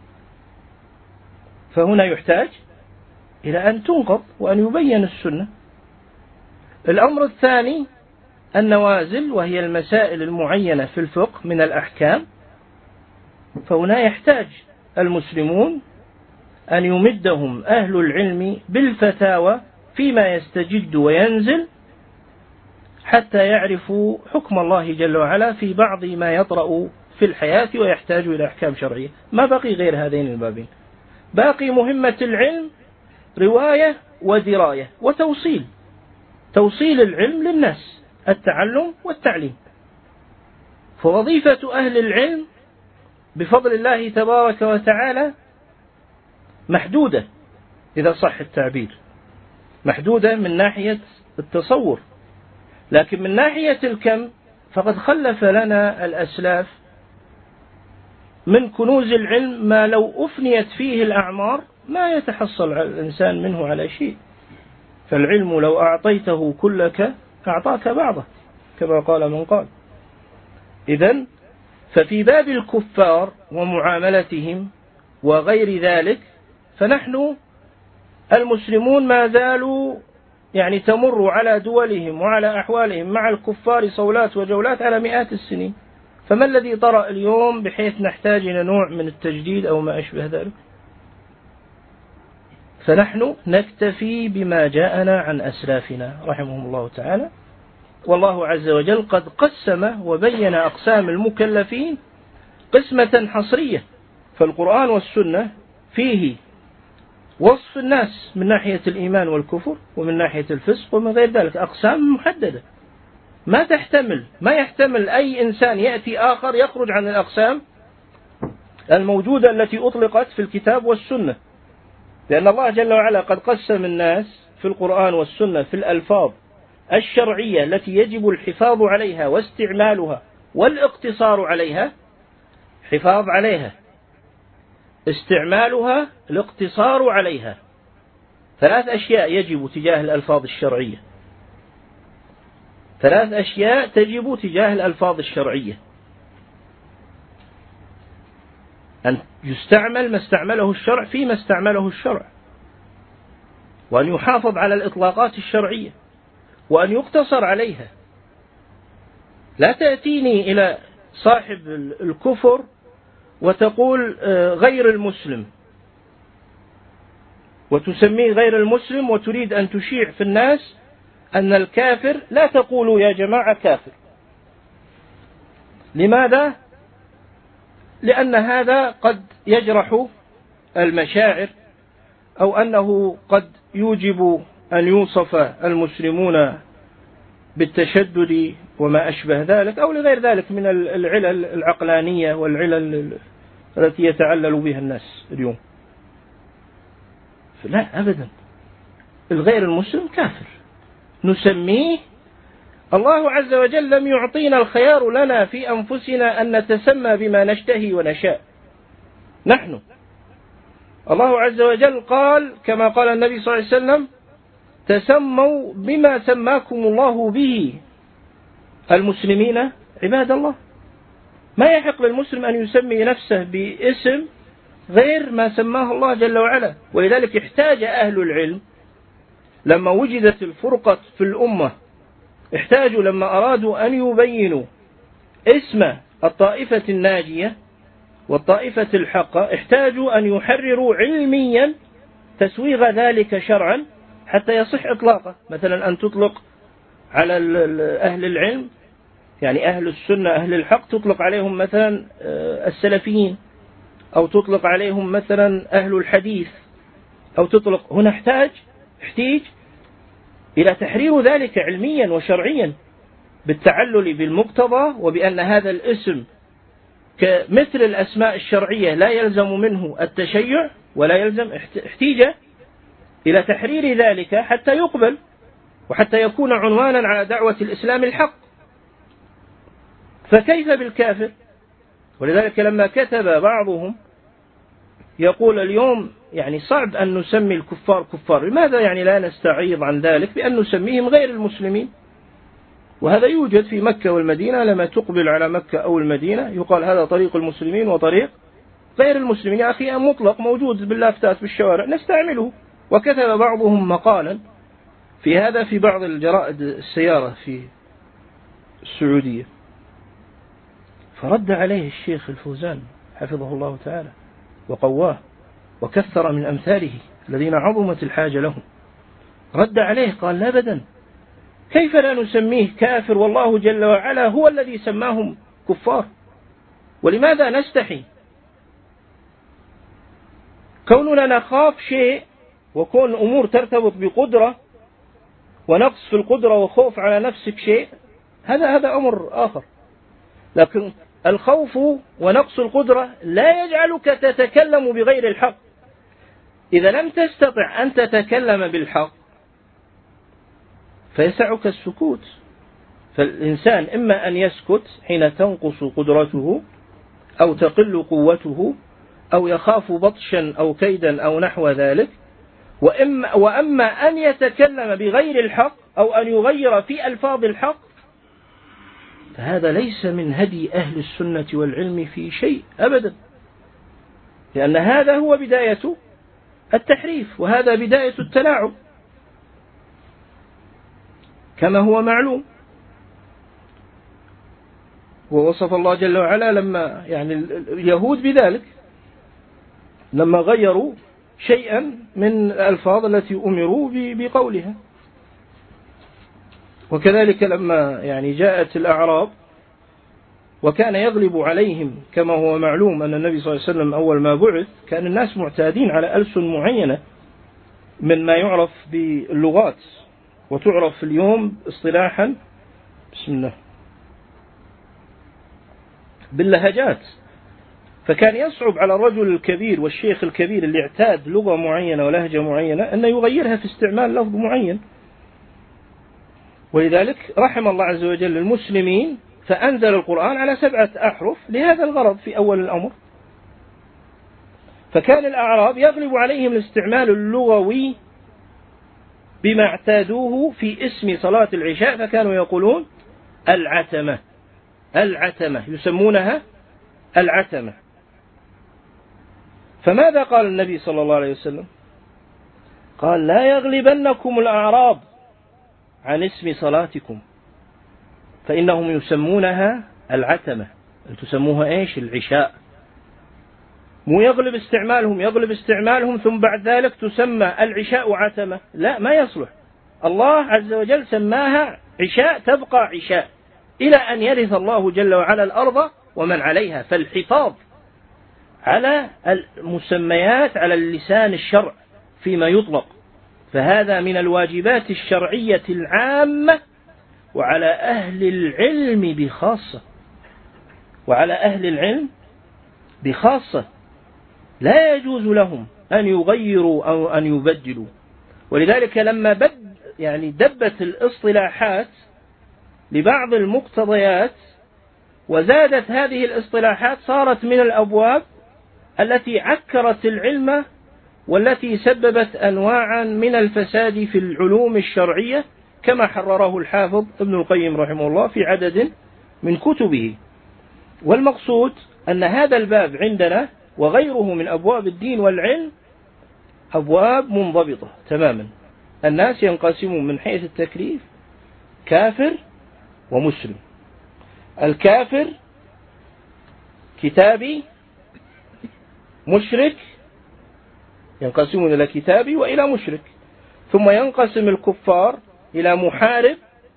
فهنا يحتاج إلى أن تنقض وأن يبين السنة. الأمر الثاني النوازل، وهي المسائل المعينة في الفقه من الأحكام، فهنا يحتاج المسلمون أن يمدهم أهل العلم بالفتاوى فيما يستجد وينزل حتى يعرفوا حكم الله جل وعلا في بعض ما يطرأ في الحياة ويحتاج إلى أحكام شرعية. ما بقي غير هذين البابين، باقي مهمة العلم رواية ودراية وتوصيل، توصيل العلم للناس، التعلم والتعليم. فوظيفة أهل العلم بفضل الله تبارك وتعالى محدودة، إذا صح التعبير، محدودة من ناحية التصور، لكن من ناحية الكم فقد خلف لنا الأسلاف من كنوز العلم ما لو أفنيت فيه الأعمار ما يتحصل الإنسان منه على شيء. فالعلم لو أعطيته كلك أعطاك بعضه، كما قال من قال. إذن ففي باب الكفار ومعاملتهم وغير ذلك فنحن المسلمون ما زالوا يعني تمر على دولهم وعلى أحوالهم مع الكفار صولات وجولات على مئات السنين. فما الذي طرأ اليوم بحيث نحتاج إلى نوع من التجديد أو ما أشبه ذلك؟ فنحن نكتفي بما جاءنا عن أسلافنا رحمهم الله تعالى. والله عز وجل قد قسم وبين أقسام المكلفين قسمة حصرية. فالقرآن والسنة فيه وصف الناس من ناحية الإيمان والكفر ومن ناحية الفسق ومن غير ذلك، أقسام محددة ما تحتمل ما يحتمل أي إنسان يأتي آخر يخرج عن الأقسام الموجودة التي أطلقت في الكتاب والسنة. لأن الله جل وعلا قد قسم الناس في القرآن والسنة في الألفاظ الشرعية التي يجب الحفاظ عليها واستعمالها والاقتصار عليها، حفاظ عليها، استعمالها، الاقتصار عليها. ثلاث أشياء يجب تجاه الألفاظ الشرعية، ثلاث أشياء تجب تجاه الألفاظ الشرعية: أن يستعمل ما استعمله الشرع فيما استعمله الشرع، وأن يحافظ على الإطلاقات الشرعية، وأن يقتصر عليها. لا تأتيني إلى صاحب الكفر وتقول غير المسلم وتسميه غير المسلم وتريد أن تشيع في الناس أن الكافر، لا تقولوا يا جماعة كافر. لماذا؟ لأن هذا قد يجرح المشاعر، أو أنه قد يوجب أن يوصف المسلمون بالتشدد وما أشبه ذلك، أو لغير ذلك من العلل العقلانية والعلل التي يتعلل بها الناس اليوم. لا أبدا، الغير المسلم كافر نسميه. الله عز وجل لم يعطينا الخيار لنا في أنفسنا أن نتسمى بما نشتهي ونشاء. نحن الله عز وجل قال كما قال النبي صلى الله عليه وسلم: تسموا بما سماكم الله به المسلمين عباد الله. ما يحق للمسلم أن يسمي نفسه باسم غير ما سماه الله جل وعلا. ولذلك احتاج أهل العلم لما وجدت الفرقة في الأمة، احتاجوا لما أرادوا أن يبينوا اسم الطائفة الناجية والطائفة الحقة، احتاجوا أن يحرروا علميا تسويغ ذلك شرعا حتى يصح إطلاقه. مثلا أن تطلق على أهل العلم، يعني أهل السنة أهل الحق، تطلق عليهم مثلا السلفيين، أو تطلق عليهم مثلا أهل الحديث، أو تطلق. هنا احتاج احتاج إلى تحرير ذلك علميا وشرعيا بالتعلل بالمقتضى، وبأن هذا الاسم كمثل الأسماء الشرعية لا يلزم منه التشيع ولا يلزم. احتاج إلى تحرير ذلك حتى يقبل وحتى يكون عنوانا على دعوة الإسلام الحق. فكيف بالكافر؟ ولذلك لما كتب بعضهم يقول اليوم يعني صعب أن نسمي الكفار كفار، لماذا يعني لا نستعيض عن ذلك بأن نسميهم غير المسلمين؟ وهذا يوجد في مكة والمدينة. لما تقبل على مكة أو المدينة يقال هذا طريق المسلمين وطريق غير المسلمين. يا أخي مطلق موجود باللافتات بالشوارع نستعمله. وكتب بعضهم مقالا في هذا في بعض الجرائد السيارة في السعودية، فرد عليه الشيخ الفوزان حفظه الله تعالى وقواه وكثر من أمثاله الذين عظمت الحاجة لهم. رد عليه قال: لا أبدا، كيف لا نسميه كافر والله جل وعلا هو الذي سماهم كفار؟ ولماذا نستحي؟ كوننا نخاف شيء وكون أمور ترتبط بقدرة ونقص في القدرة وخوف على نفسك شيء، هذا هذا أمر آخر. لكن الخوف ونقص القدرة لا يجعلك تتكلم بغير الحق. إذا لم تستطع أن تتكلم بالحق فيسعك السكوت. فالإنسان إما أن يسكت حين تنقص قدرته أو تقل قوته أو يخاف بطشا أو كيدا أو نحو ذلك، وإما وأما أن يتكلم بغير الحق أو أن يغير في ألفاظ الحق فهذا ليس من هدي أهل السنة والعلم في شيء أبدا، لأن هذا هو بداية التحريف، وهذا بداية التلاعب كما هو معلوم. ووصف الله جل وعلا لما يعني اليهود بذلك، لما غيروا شيئا من الألفاظ التي أمروا بقولها. وكذلك لما يعني جاءت الأعراب وكان يغلب عليهم، كما هو معلوم أن النبي صلى الله عليه وسلم أول ما بعث كان الناس معتادين على ألسن معينة من ما يعرف باللغات، وتعرف اليوم اصطلاحا بسم الله باللهجات. فكان يصعب على الرجل الكبير والشيخ الكبير اللي اعتاد لغة معينة ولهجة معينة أن يغيرها في استعمال لفظ معين. ولذلك رحم الله عز وجل المسلمين فأنزل القرآن على سبعة أحرف لهذا الغرض في أول الأمر. فكان الأعراب يغلب عليهم الاستعمال اللغوي بما اعتادوه في اسم صلاة العشاء، فكانوا يقولون العتمة، العتمة يسمونها العتمة. فماذا قال النبي صلى الله عليه وسلم؟ قال لا يغلبنكم الأعراب عن اسم صلاتكم فإنهم يسمونها العتمة. تسموها إيش؟ العشاء. مو يغلب استعمالهم، يغلب استعمالهم ثم بعد ذلك تسمى العشاء عتمة، لا، ما يصلح. الله عز وجل سماها عشاء تبقى عشاء إلى أن يرث الله جل وعلا الأرض ومن عليها. فالحفاظ على المسميات على اللسان الشرع فيما يطلق، فهذا من الواجبات الشرعية العامة، وعلى أهل العلم بخاصة، وعلى أهل العلم بخاصة لا يجوز لهم أن يغيروا أو أن يبدلوا. ولذلك لما بد يعني دبت الاصطلاحات لبعض المقتضيات وزادت هذه الاصطلاحات، صارت من الأبواب التي عكرت العلم والتي سببت أنواعا من الفساد في العلوم الشرعية، كما حرره الحافظ ابن القيم رحمه الله في عدد من كتبه. والمقصود أن هذا الباب عندنا وغيره من أبواب الدين والعلم أبواب منضبطة تماما. الناس ينقسمون من حيث التكليف كافر ومسلم. الكافر كتابي مشرك، ينقسمون إلى كتابي وإلى مشرك. ثم ينقسم الكفار إلى محارب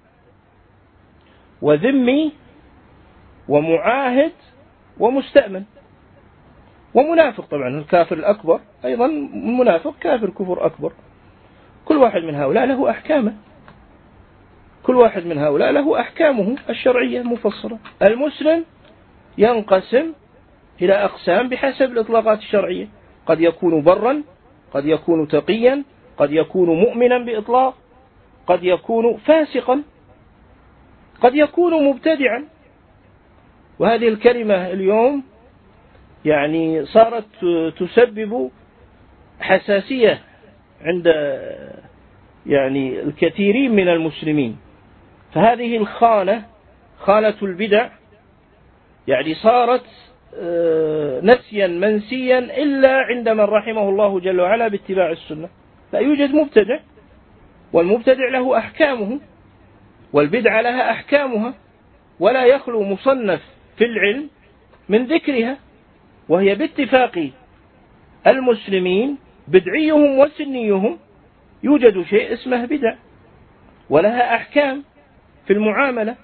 وذمي ومعاهد ومستأمن ومنافق. طبعا الكافر الأكبر أيضا منافق، كافر كفر أكبر. كل واحد من هؤلاء له أحكامه، كل واحد من هؤلاء له أحكامه الشرعية المفصلة. المسلم ينقسم إلى أقسام بحسب الإطلاقات الشرعية، قد يكون برا، قد يكون تقيا، قد يكون مؤمنا بإطلاق، قد يكون فاسقا، قد يكون مبتدعا. وهذه الكلمة اليوم يعني صارت تسبب حساسية عند يعني الكثيرين من المسلمين. فهذه الخانة، خانة البدع، يعني صارت نسيا منسيا إلا عند من رحمه الله جل وعلا باتباع السنة. لا يوجد مبتدع، والمبتدع له أحكامه، والبدعة لها أحكامها، ولا يخلو مصنف في العلم من ذكرها. وهي باتفاق المسلمين بدعيهم وسنيهم يوجد شيء اسمه بدع، ولها أحكام في المعاملة،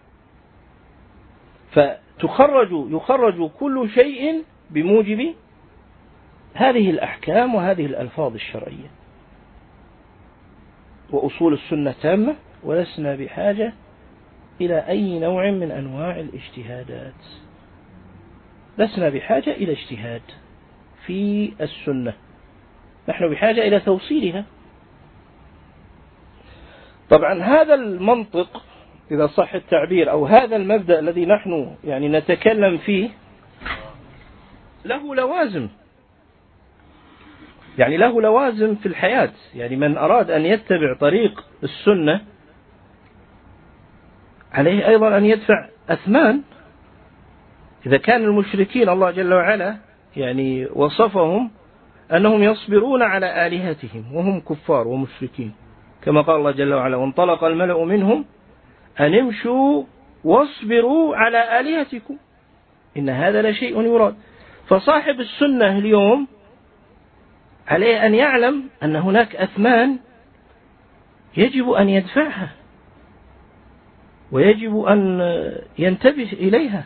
فتخرج يخرج كل شيء بموجب هذه الأحكام وهذه الألفاظ الشرعية. وأصول السنة تامة، ولسنا بحاجة إلى أي نوع من أنواع الاجتهادات، لسنا بحاجة إلى اجتهاد في السنة، نحن بحاجة إلى توصيلها. طبعا هذا المنطق إذا صح التعبير، أو هذا المبدأ الذي نحن يعني نتكلم فيه، له لوازم، يعني له لوازم في الحياة. يعني من أراد أن يتبع طريق السنة عليه أيضا أن يدفع أثمان. إذا كان المشركين الله جل وعلا يعني وصفهم أنهم يصبرون على آلهتهم وهم كفار ومشركين، كما قال الله جل وعلا: وانطلق الملأ منهم أن امشوا واصبروا على آلهتكم إن هذا لشيء يراد. فصاحب السنة اليوم عليه أن يعلم أن هناك أثمان يجب أن يدفعها ويجب أن ينتبه إليها.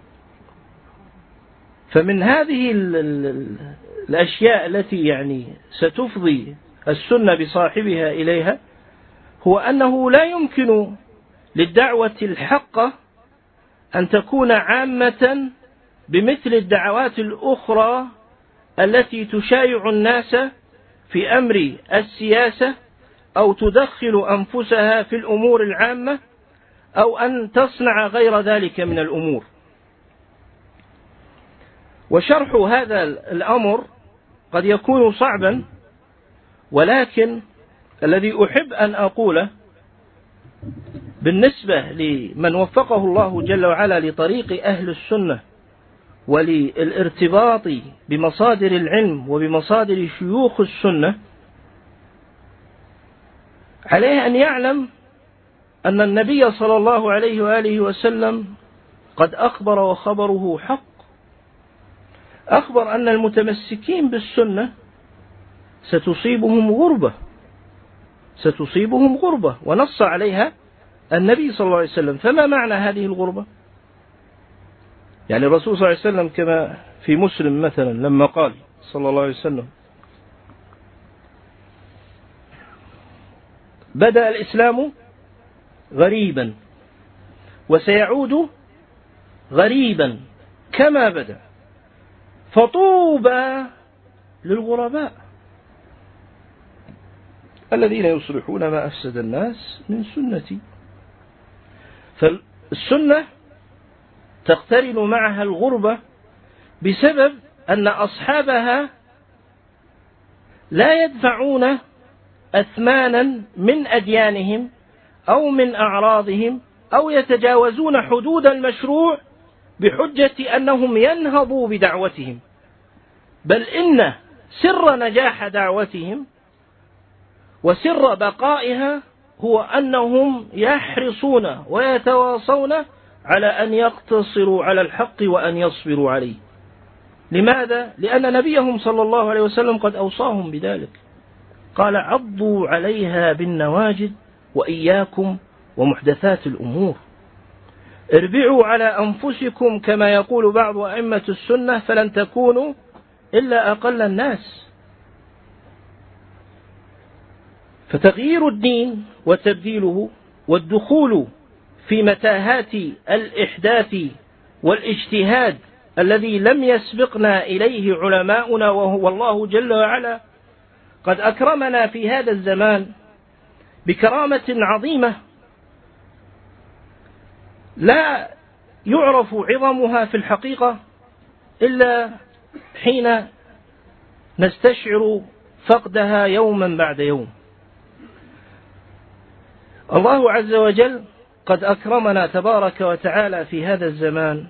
فمن هذه الأشياء التي يعني ستفضي السنة بصاحبها إليها هو أنه لا يمكن للدعوة الحقة أن تكون عامة بمثل الدعوات الأخرى التي تشايع الناس في أمر السياسة أو تدخل أنفسها في الأمور العامة أو أن تصنع غير ذلك من الأمور. وشرح هذا الأمر قد يكون صعبا، ولكن الذي أحب أن أقوله بالنسبة لمن وفقه الله جل وعلا لطريق أهل السنة وللارتباط بمصادر العلم وبمصادر شيوخ السنة، عليه أن يعلم أن النبي صلى الله عليه وآله وسلم قد أخبر وخبره حق. أخبر أن المتمسكين بالسنة ستصيبهم غربة ستصيبهم غربة ونص عليها النبي صلى الله عليه وسلم. فما معنى هذه الغربة؟ يعني الرسول صلى الله عليه وسلم كما في مسلم مثلا لما قال صلى الله عليه وسلم: بدأ الإسلام غريبا وسيعود غريبا كما بدأ فطوبى للغرباء الذين يصلحون ما أفسد الناس من سنتي. فالسنة تقترن معها الغربة بسبب أن أصحابها لا يدفعون أثمانا من أديانهم أو من أعراضهم أو يتجاوزون حدود المشروع بحجة أنهم ينهضوا بدعوتهم، بل إن سر نجاح دعوتهم وسر بقائها هو أنهم يحرصون ويتواصون على أن يقتصروا على الحق وأن يصبروا عليه. لماذا؟ لأن نبيهم صلى الله عليه وسلم قد أوصاهم بذلك، قال: عضوا عليها بالنواجذ وإياكم ومحدثات الأمور، اربعوا على أنفسكم كما يقول بعض أئمة السنة فلن تكونوا إلا أقل الناس. فتغيير الدين وتبديله والدخول في متاهات الإحداث والاجتهاد الذي لم يسبقنا إليه علماؤنا، وهو الله جل وعلا قد أكرمنا في هذا الزمان بكرامة عظيمة لا يعرف عظمها في الحقيقة إلا حين نستشعر فقدها يوما بعد يوم. الله عز وجل قد أكرمنا تبارك وتعالى في هذا الزمان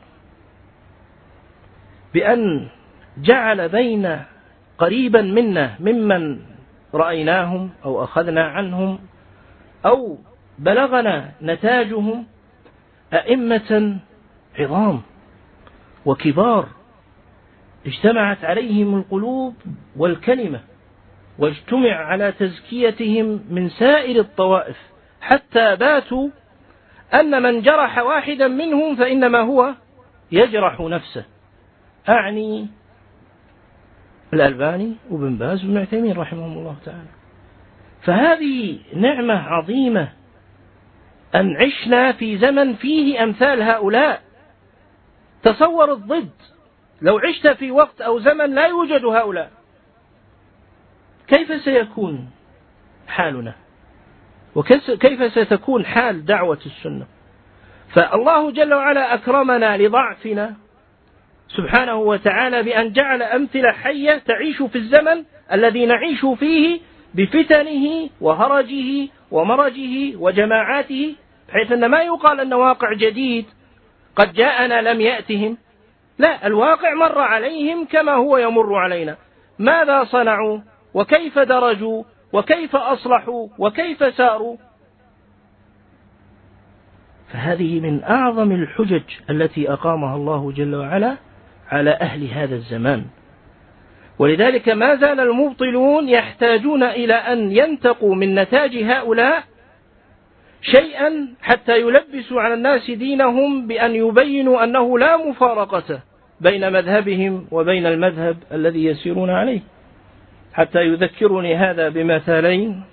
بأن جعل بين قريبا منا ممن رأيناهم أو أخذنا عنهم أو بلغنا نتاجهم أئمة عظام وكبار اجتمعت عليهم القلوب والكلمة، واجتمع على تزكيتهم من سائر الطوائف، حتى باتوا أن من جرح واحدا منهم فإنما هو يجرح نفسه. أعني الألباني وابن باز وابن عثيمين رحمهم الله تعالى. فهذه نعمة عظيمة أن عشنا في زمن فيه أمثال هؤلاء. تصور الضد، لو عشت في وقت أو زمن لا يوجد هؤلاء كيف سيكون حالنا، وكيف ستكون حال دعوة السنة؟ فالله جل وعلا أكرمنا لضعفنا سبحانه وتعالى بأن جعل أمثلة حية تعيش في الزمن الذي نعيش فيه بفتنه وهرجه ومرجه وجماعاته، حيث أن ما يقال أن واقع جديد قد جاءنا لم يأتهم، لا، الواقع مر عليهم كما هو يمر علينا. ماذا صنعوا وكيف درجوا وكيف أصلحوا وكيف ساروا؟ فهذه من أعظم الحجج التي أقامها الله جل وعلا على أهل هذا الزمان. ولذلك ما زال المبطلون يحتاجون إلى أن ينتقوا من نتاج هؤلاء شيئا حتى يلبسوا على الناس دينهم بأن يبينوا أنه لا مفارقة بين مذهبهم وبين المذهب الذي يسيرون عليه. حتى يذكرني هذا بمثالين،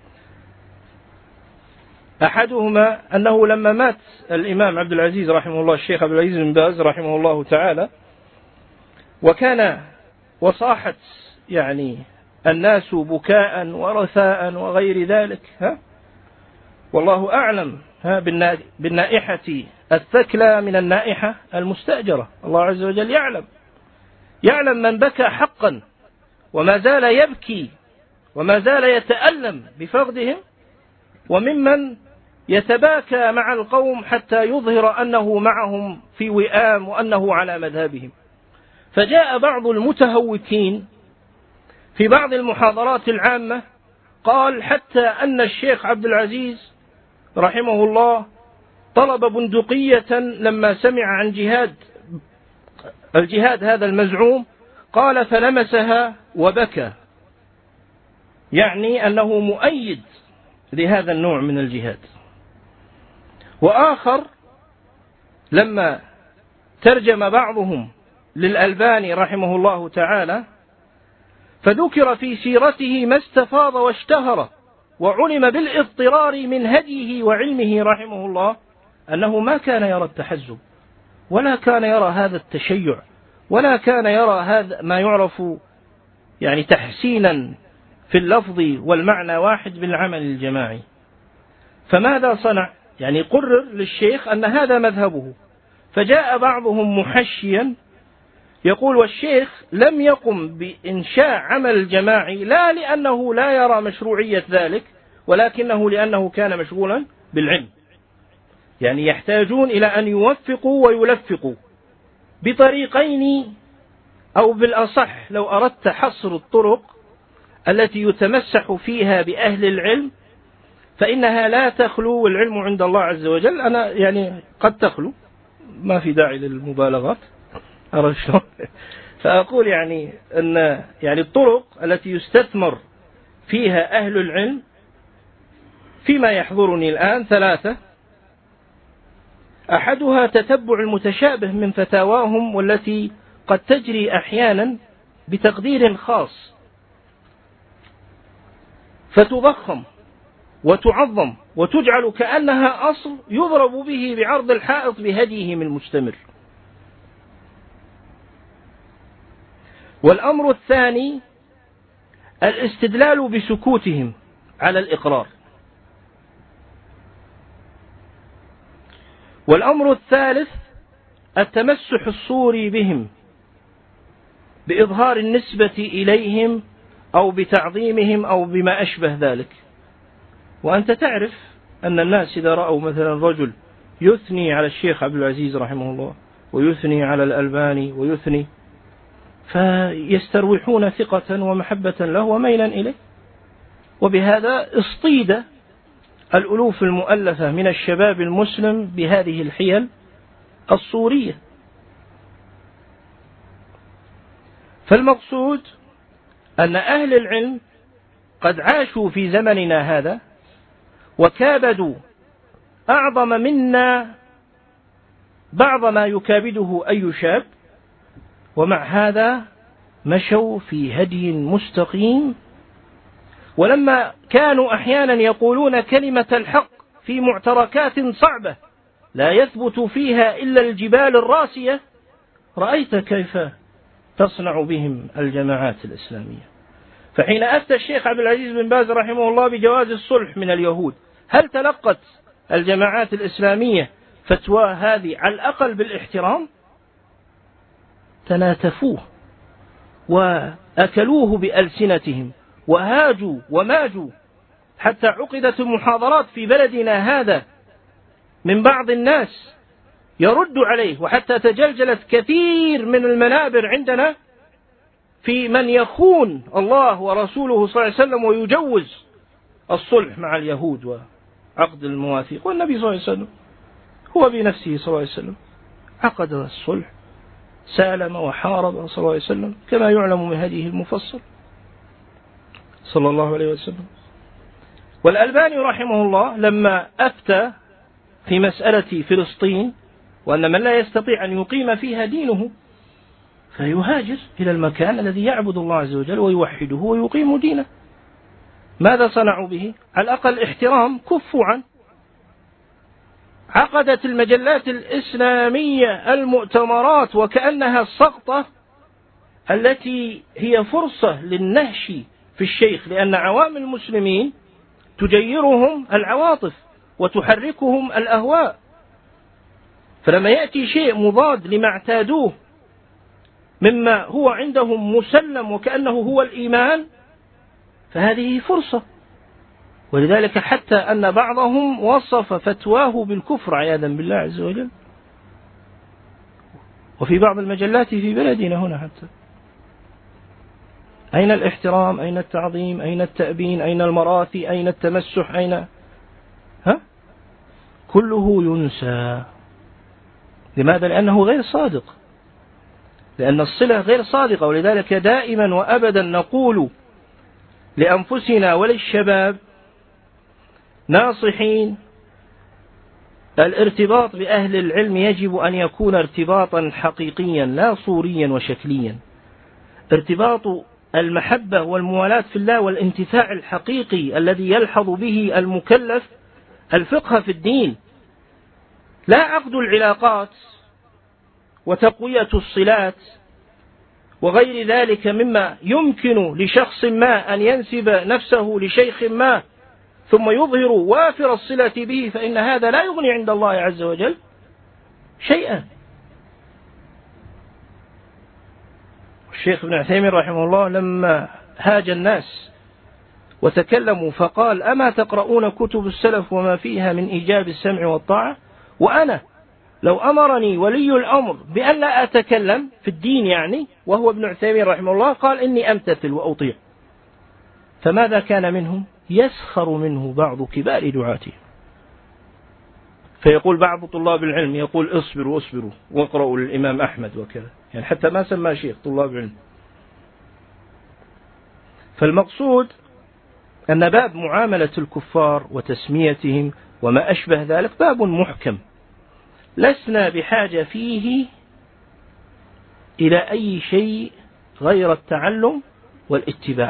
أحدهما أنه لما مات الإمام عبد العزيز رحمه الله، الشيخ عبد العزيز بن باز رحمه الله تعالى، وكان وصاحت يعني الناس بكاء ورثاء وغير ذلك، ها والله أعلم ها بالنائحة الثكلى من النائحة المستأجرة. الله عز وجل يعلم يعلم من بكى حقا وما زال يبكي وما زال يتألم بفقدهم، وممن يتباكى مع القوم حتى يظهر أنه معهم في وئام وأنه على مذهبهم. فجاء بعض المتهوكين في بعض المحاضرات العامة قال حتى أن الشيخ عبد العزيز رحمه الله طلب بندقية لما سمع عن جهاد الجهاد هذا المزعوم، قال فلمسها وبكى، يعني أنه مؤيد لهذا النوع من الجهاد. وآخر لما ترجم بعضهم للألباني رحمه الله تعالى فذكر في سيرته ما استفاض واشتهر وعلم بالاضطرار من هديه وعلمه رحمه الله أنه ما كان يرى التحزب ولا كان يرى هذا التشيع ولا كان يرى هذا ما يعرف يعني تحسينا في اللفظ والمعنى واحد بالعمل الجماعي. فماذا صنع؟ يعني قرر للشيخ أن هذا مذهبه، فجاء بعضهم محشيا يقول والشيخ لم يقم بإنشاء عمل جماعي لا لأنه لا يرى مشروعية ذلك ولكنه لأنه كان مشغولا بالعلم. يعني يحتاجون إلى أن يوفقوا ويلفقوا بطريقين، أو بالأصح لو أردت حصر الطرق التي يتمسح فيها بأهل العلم فإنها لا تخلو، والعلم عند الله عز وجل أنا يعني قد تخلو، ما في داعي للمبالغات أرشو. فأقول يعني أن يعني الطرق التي يستثمر فيها أهل العلم فيما يحضرني الآن ثلاثة. أحدها تتبع المتشابه من فتاواهم والتي قد تجري أحيانا بتقدير خاص فتضخم وتعظم وتجعل كأنها أصل يضرب به بعرض الحائط بهديهم المستمر. والأمر الثاني الاستدلال بسكوتهم على الإقرار. والأمر الثالث التمسح الصوري بهم بإظهار النسبة إليهم أو بتعظيمهم أو بما أشبه ذلك. وأنت تعرف أن الناس إذا رأوا مثلا رجل يثني على الشيخ عبد العزيز رحمه الله ويثني على الألباني ويثني، فيستروحون ثقة ومحبة له وميلا إليه. وبهذا اصطيد الألوف المؤلفة من الشباب المسلم بهذه الحيل الصورية. فالمقصود أن أهل العلم قد عاشوا في زمننا هذا وكابدوا أعظم منا بعض ما يكابده أي شاب، ومع هذا مشوا في هدي مستقيم. ولما كانوا أحيانا يقولون كلمة الحق في معتركات صعبة لا يثبت فيها إلا الجبال الراسية، رأيت كيف تصنع بهم الجماعات الإسلامية. فحين أفتى الشيخ عبد العزيز بن باز رحمه الله بجواز الصلح من اليهود، هل تلقت الجماعات الإسلامية فتوى هذه على الأقل بالاحترام؟ تناتفوه وأكلوه بألسنتهم وهاجوا وماجوا، حتى عقدت المحاضرات في بلدنا هذا من بعض الناس يرد عليه، وحتى تجلجلت كثير من المنابر عندنا في من يخون الله ورسوله صلى الله عليه وسلم ويجوز الصلح مع اليهود وعقد المواثيق. والنبي صلى الله عليه وسلم هو بنفسه صلى الله عليه وسلم عقد الصلح، سالم وحارب صلى الله عليه وسلم كما يعلم من هديه المفصل صلى الله عليه وسلم. والألباني رحمه الله لما أفتى في مسألة فلسطين وأن من لا يستطيع أن يقيم فيها دينه فيهاجر إلى المكان الذي يعبد الله عز وجل ويوحده ويقيم دينه، ماذا صنعوا به؟ على الأقل احترام، كفوا عنه. عقدت المجلات الإسلامية المؤتمرات وكأنها السقطة التي هي فرصة للنهش في الشيخ، لأن عوام المسلمين تجيرهم العواطف وتحركهم الأهواء، فلما يأتي شيء مضاد لما اعتادوه مما هو عندهم مسلم وكأنه هو الإيمان فهذه فرصة. ولذلك حتى أن بعضهم وصف فتواه بالكفر عياذا بالله عز وجل، وفي بعض المجلات في بلدنا هنا حتى. أين الاحترام؟ أين التعظيم؟ أين التأبين؟ أين المراثي؟ أين التمسح؟ أين ها؟ كله ينسى. لماذا؟ لأنه غير صادق، لأن الصلة غير صادقة. ولذلك دائما وأبدا نقول لأنفسنا وللشباب ناصحين: الارتباط بأهل العلم يجب أن يكون ارتباطا حقيقيا لا صوريا وشكليا، ارتباط المحبة والموالاة في الله والانتفاع الحقيقي الذي يلحظ به المكلف الفقه في الدين، لا عقد العلاقات وتقوية الصلات وغير ذلك مما يمكن لشخص ما أن ينسب نفسه لشيخ ما ثم يظهر وافر الصلة به، فإن هذا لا يغني عند الله عز وجل شيئا. الشيخ ابن عثيمين رحمه الله لما هاج الناس وتكلموا فقال: أما تقرؤون كتب السلف وما فيها من إيجاب السمع والطاعة؟ وأنا لو أمرني ولي الأمر بأن لا أتكلم في الدين يعني، وهو ابن عثيمين رحمه الله، قال: إني أمتثل وأطيع. فماذا كان منهم؟ يسخر منه بعض كبار دعاته، فيقول بعض طلاب العلم يقول: اصبروا اصبروا واقرأوا للإمام أحمد وكذا، يعني حتى ما سمى شيخ طلاب العلم. فالمقصود أن باب معاملة الكفار وتسميتهم وما أشبه ذلك باب محكم، لسنا بحاجة فيه إلى أي شيء غير التعلم والاتباع.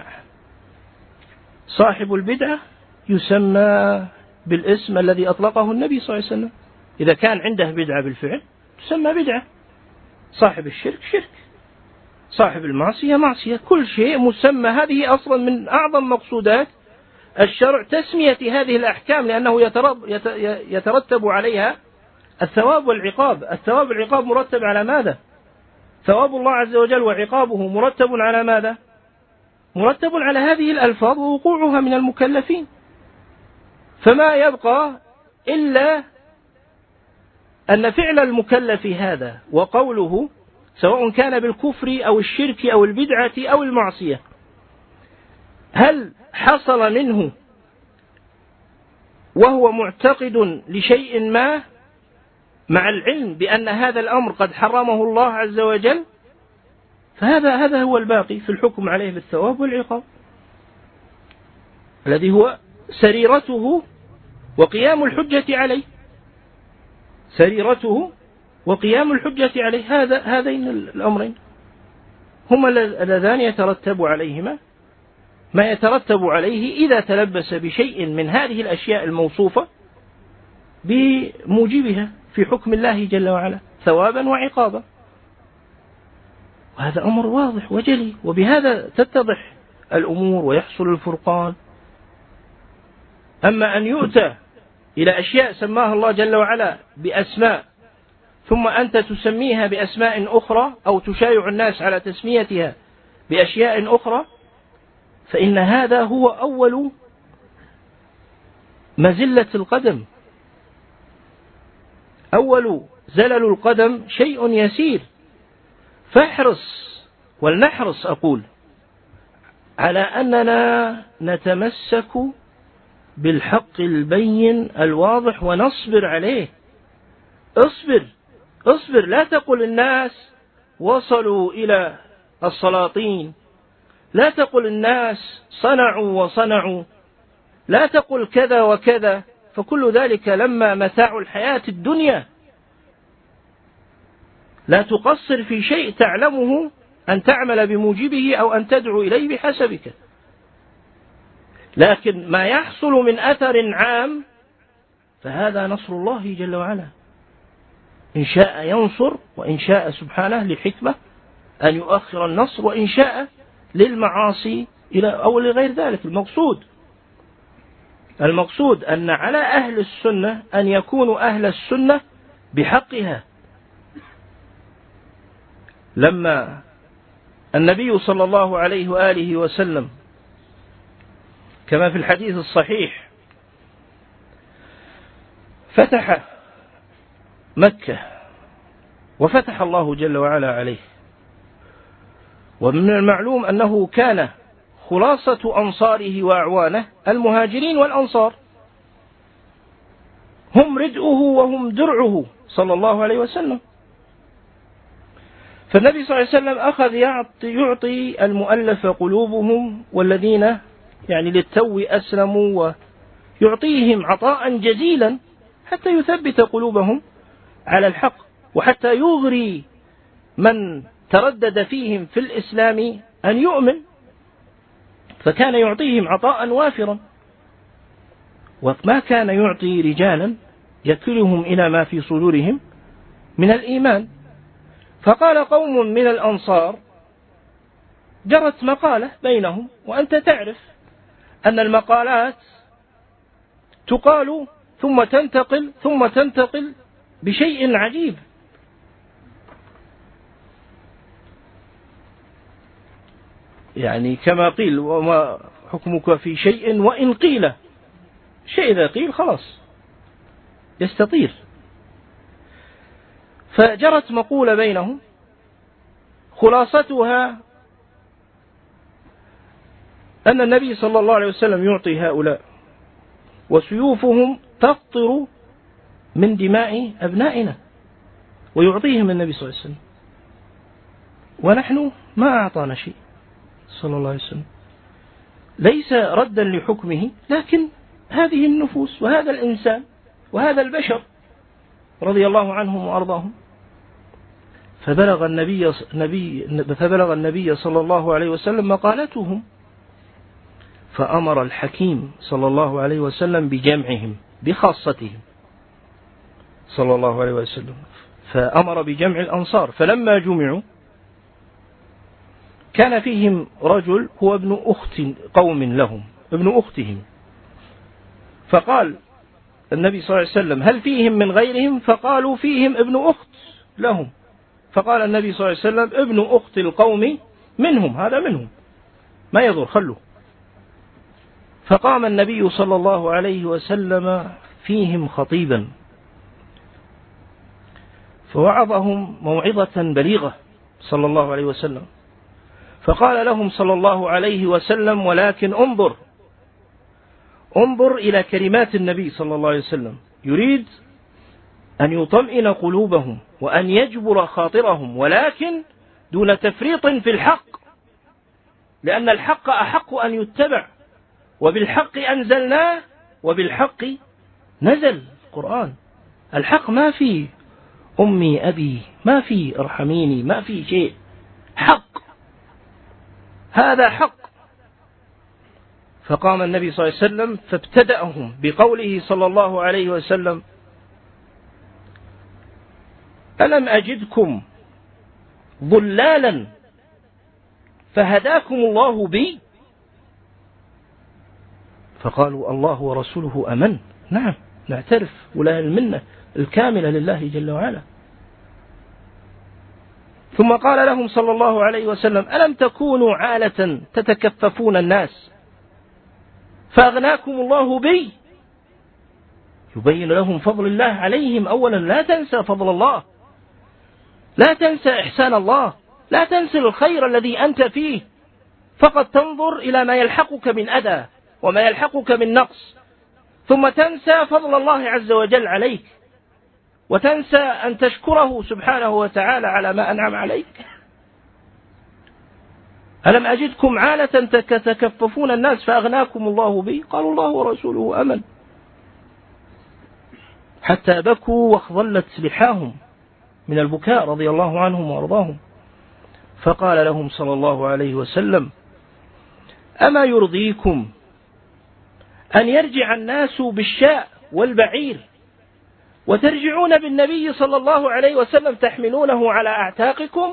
صاحب البدعة يسمى بالاسم الذي أطلقه النبي صلى الله عليه وسلم، إذا كان عنده بدعة بالفعل تسمى بدعة، صاحب الشرك شرك، صاحب المعصية معصية، كل شيء مسمى. هذه أصلا من أعظم مقصودات الشرع تسمية هذه الأحكام، لأنه يترتب عليها الثواب والعقاب. الثواب والعقاب مرتب على ماذا؟ ثواب الله عز وجل وعقابه مرتب على ماذا؟ مرتب على هذه الألفاظ ووقوعها من المكلفين. فما يبقى إلا أن فعل المكلف هذا وقوله، سواء كان بالكفر أو الشرك أو البدعة أو المعصية، هل حصل منه وهو معتقد لشيء ما مع العلم بأن هذا الأمر قد حرمه الله عز وجل، فهذا هذا هو الباقي في الحكم عليه بالثواب والعقاب، الذي هو سريرته وقيام الحجة عليه، سريرته وقيام الحجة عليه. هذا هذين الأمرين هما اللذان يترتب عليهما ما يترتب عليه إذا تلبس بشيء من هذه الأشياء الموصوفة بموجبها في حكم الله جل وعلا ثوابا وعقابا. وهذا أمر واضح وجلي، وبهذا تتضح الأمور ويحصل الفرقان. أما أن يؤتى إلى أشياء سماها الله جل وعلا بأسماء ثم أنت تسميها بأسماء أخرى أو تشايع الناس على تسميتها بأشياء أخرى، فإن هذا هو أول مزلة القدم، أول زلل القدم شيء يسير، فاحرص ولنحرص أقول على أننا نتمسك بالحق البين الواضح ونصبر عليه. اصبر اصبر، لا تقل الناس وصلوا إلى السلاطين، لا تقل الناس صنعوا وصنعوا، لا تقل كذا وكذا، فكل ذلك لما متاع الحياة الدنيا. لا تقصر في شيء تعلمه أن تعمل بموجبه أو أن تدعو إليه بحسبك، لكن ما يحصل من أثر عام فهذا نصر الله جل وعلا، إن شاء ينصر، وإن شاء سبحانه لحكمة أن يؤخر النصر، وإن شاء للمعاصي إلى أو لغير ذلك. المقصود المقصود أن على أهل السنة أن يكونوا أهل السنة بحقها. لما النبي صلى الله عليه وآله وسلم كما في الحديث الصحيح فتح مكة وفتح الله جل وعلا عليه، ومن المعلوم أنه كان خلاصة أنصاره وأعوانه المهاجرين والأنصار، هم ردءه وهم درعه صلى الله عليه وسلم. فالنبي صلى الله عليه وسلم أخذ يعطي, يعطي المؤلف قلوبهم والذين يعني للتو أسلموا، ويعطيهم عطاء جزيلا حتى يثبت قلوبهم على الحق، وحتى يغري من تردد فيهم في الإسلام أن يؤمن، فكان يعطيهم عطاء وافرا، وما كان يعطي رجالا يكلهم إلى ما في صدورهم من الإيمان. فقال قوم من الأنصار، جرت مقالة بينهم، وأنت تعرف أن المقالات تقال ثم تنتقل ثم تنتقل بشيء عجيب. يعني كما قيل وما حكمك في شيء وإن قيل، شيء إذا قيل خلاص يستطير. فجرت مقولة بينهم خلاصتها أن النبي صلى الله عليه وسلم يعطي هؤلاء وسيوفهم تقطر من دماء أبنائنا، ويعطيهم النبي صلى الله عليه وسلم، ونحن ما أعطانا شيء صلى الله عليه وسلم، ليس ردا لحكمه، لكن هذه النفوس وهذا الإنسان وهذا البشر رضي الله عنهم وأرضاهم. فبلغ النبي, نبي فبلغ النبي صلى الله عليه وسلم مقالتهم، فأمر الحكيم صلى الله عليه وسلم بجمعهم بخاصتهم صلى الله عليه وسلم، فأمر بجمع الأنصار. فلما جمعوا كان فيهم رجل هو ابن أخت قوم لهم، ابن أختهم، فقال النبي صلى الله عليه وسلم هل فيهم من غيرهم؟ فقالوا فيهم ابن أخت لهم. فقال النبي صلى الله عليه وسلم ابن أخت القوم منهم، هذا منهم ما يضر خلوه. فقام النبي صلى الله عليه وسلم فيهم خطيبا، فوعظهم موعظة بليغة صلى الله عليه وسلم، فقال لهم صلى الله عليه وسلم ولكن انظر انظر إلى كلمات النبي صلى الله عليه وسلم، يريد أن يطمئن قلوبهم وأن يجبر خاطرهم، ولكن دون تفريط في الحق، لأن الحق أحق أن يتبع، وبالحق أنزلناه وبالحق نزل القرآن. الحق ما في أمي أبي، ما في ارحميني، ما في شيء، حق، هذا حق. فقام النبي صلى الله عليه وسلم فابتدأهم بقوله صلى الله عليه وسلم ألم أجدكم ضلالا فهداكم الله بي؟ فقالوا الله ورسوله أمن. نعم نعترف، ولا المنة الكاملة لله جل وعلا. ثم قال لهم صلى الله عليه وسلم ألم تكونوا عالة تتكففون الناس فأغناكم الله بي؟ يبين لهم فضل الله عليهم. أولا لا تنسى فضل الله، لا تنسى إحسان الله، لا تنسى الخير الذي أنت فيه، فقط تنظر إلى ما يلحقك من أذى وما يلحقك من نقص، ثم تنسى فضل الله عز وجل عليك، وتنسى أن تشكره سبحانه وتعالى على ما أنعم عليك. ألم أجدكم عالة تتكففون الناس فأغناكم الله بي؟ قالوا الله ورسوله أمن، حتى بكوا واخضلت لحاهم من البكاء رضي الله عنهم وارضاهم. فقال لهم صلى الله عليه وسلم: أما يرضيكم أن يرجع الناس بالشاء والبعير وترجعون بالنبي صلى الله عليه وسلم تحملونه على أعتاقكم؟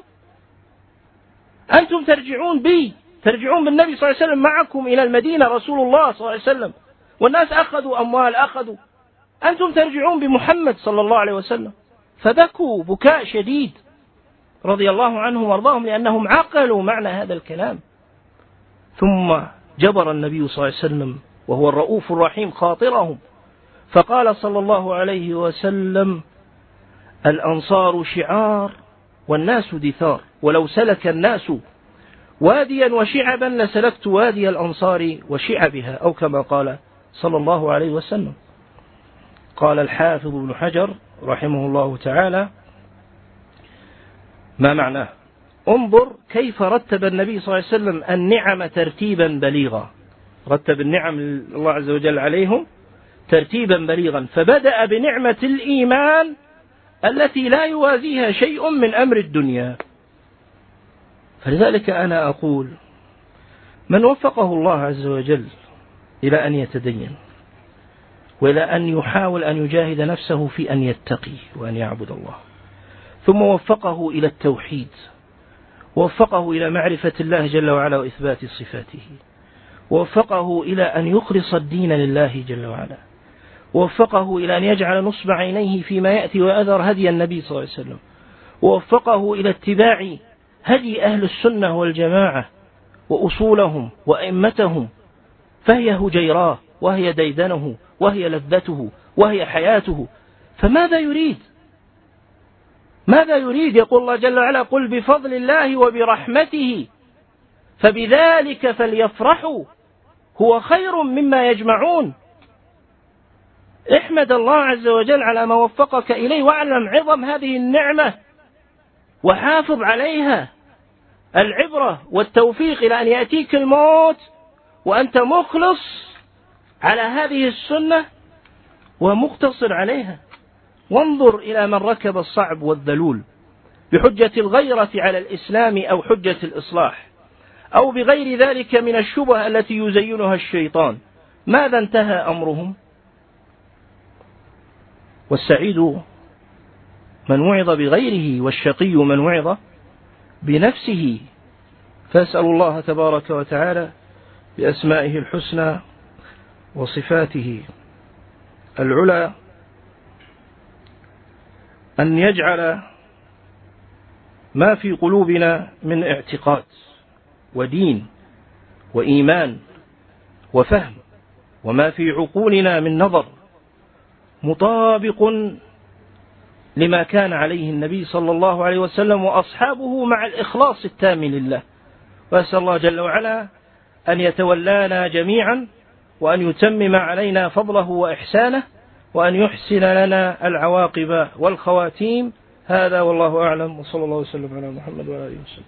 أنتم ترجعون بي، ترجعون بالنبي صلى الله عليه وسلم معكم إلى المدينة، رسول الله صلى الله عليه وسلم، والناس أخذوا أموال أخذوا، أنتم ترجعون بمحمد صلى الله عليه وسلم. فبكوا بكاء شديد رضي الله عنهم وارضاهم، لأنهم عقلوا معنى هذا الكلام. ثم جبر النبي صلى الله عليه وسلم وهو الرؤوف الرحيم خاطرهم، فقال صلى الله عليه وسلم: الأنصار شعار والناس دثار، ولو سلك الناس واديا وشعبا لسلكت وادي الأنصار وشعبها، أو كما قال صلى الله عليه وسلم. قال الحافظ ابن حجر رحمه الله تعالى: ما معناه؟ انظر كيف رتب النبي صلى الله عليه وسلم النعم ترتيبا بليغا، رتب النعم الله عز وجل عليهم ترتيبا بليغا، فبدأ بنعمة الإيمان التي لا يوازيها شيء من أمر الدنيا. فلذلك أنا أقول: من وفقه الله عز وجل إلى أن يتدين وإلى أن يحاول أن يجاهد نفسه في أن يتقي وأن يعبد الله، ثم وفقه إلى التوحيد، ووفقه إلى معرفة الله جل وعلا وإثبات صفاته، ووفقه إلى أن يخلص الدين لله جل وعلا، ووفقه إلى أن يجعل نصب عينيه فيما يأتي وأذر هدي النبي صلى الله عليه وسلم، ووفقه إلى اتباع هدي أهل السنة والجماعة وأصولهم وأئمتهم، فهي هجيراه وهي ديدنه وهي لذته وهي حياته. فماذا يريد؟ ماذا يريد؟ يقول الله جل وعلا: قل بفضل الله وبرحمته فبذلك فليفرحوا هو خير مما يجمعون. احمد الله عز وجل على ما وفقك إليه، واعلم عظم هذه النعمة وحافظ عليها. العبرة والتوفيق إلى أن يأتيك الموت وأنت مخلص على هذه السنة ومقتصر عليها. وانظر إلى من ركب الصعب والذلول بحجة الغيرة على الإسلام أو حجة الإصلاح أو بغير ذلك من الشبه التي يزينها الشيطان، ماذا انتهى أمرهم؟ والسعيد من وعظ بغيره، والشقي من وعظ بنفسه. فأسأل الله تبارك وتعالى بأسمائه الحسنى وصفاته العلى أن يجعل ما في قلوبنا من اعتقاد ودين وإيمان وفهم، وما في عقولنا من نظر، مطابق لما كان عليه النبي صلى الله عليه وسلم وأصحابه مع الإخلاص التام لله. وأسأل الله جل وعلا أن يتولانا جميعا، وأن يتمم علينا فضله وإحسانه، وأن يحسن لنا العواقب والخواتيم. هذا والله أعلم، وصلى الله وسلم على محمد وعلى آله وسلم.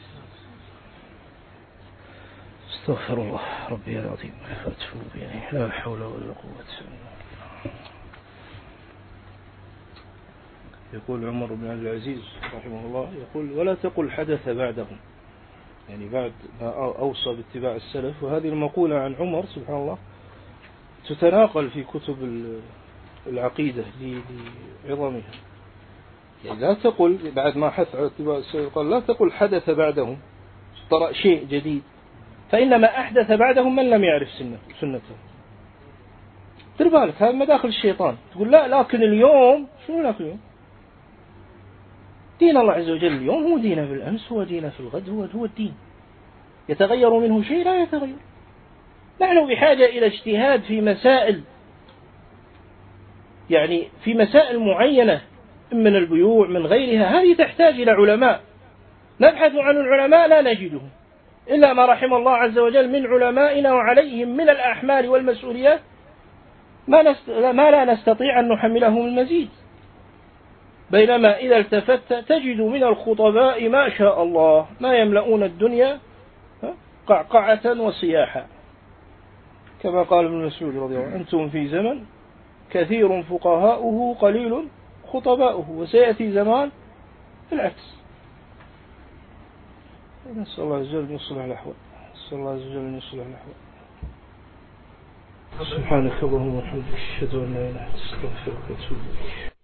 استغفر الله ربي العظيم وأتوب إليه، لا حول ولا قوة إلا بالله. يقول عمر بن عبد العزيز رحمه الله، يقول: ولا تقل حدث بعدهم، يعني بعد ما أوصى باتباع السلف. وهذه المقولة عن عمر سبحان الله تتناقل في كتب العقيدة لعظمها. يعني لا تقل بعد ما حث على اتباع السلف، قال: لا تقل حدث بعدهم، طرأ شيء جديد، فإنما أحدث بعدهم من لم يعرف سنته. دير بالك، هذا مداخل الشيطان. تقول لا، لكن اليوم شنو لكن اليوم؟ دين الله عز وجل اليوم هو دينه بالأمس، هو دينه في الغد، هو هو الدين. يتغير منه شيء؟ لا يتغير. نحن بحاجة إلى اجتهاد في مسائل يعني في مسائل معينة من البيوع من غيرها، هذه تحتاج إلى علماء، نبحث عن العلماء لا نجده إلا ما رحم الله عز وجل من علمائنا، وعليهم من الأحمال والمسؤوليات ما, نست... ما لا نستطيع أن نحملهم المزيد. بينما إذا التفت تجد من الخطباء ما شاء الله ما يملؤون الدنيا قعقعة وصياحا، كما قال ابن مسعود رضي الله عنه: أنتم في زمن كثير فقهاؤه قليل خطباؤه، وسيأتي زمان العكس. نسأل الله عز وجل أن يصلح الأحوال، نسأل الله عز وجل أن يصلح الأحوال. سبحانك اللهم وبحمدك، أشهد أن لا إله إلا أنت، أستغفرك وأتوب إليك.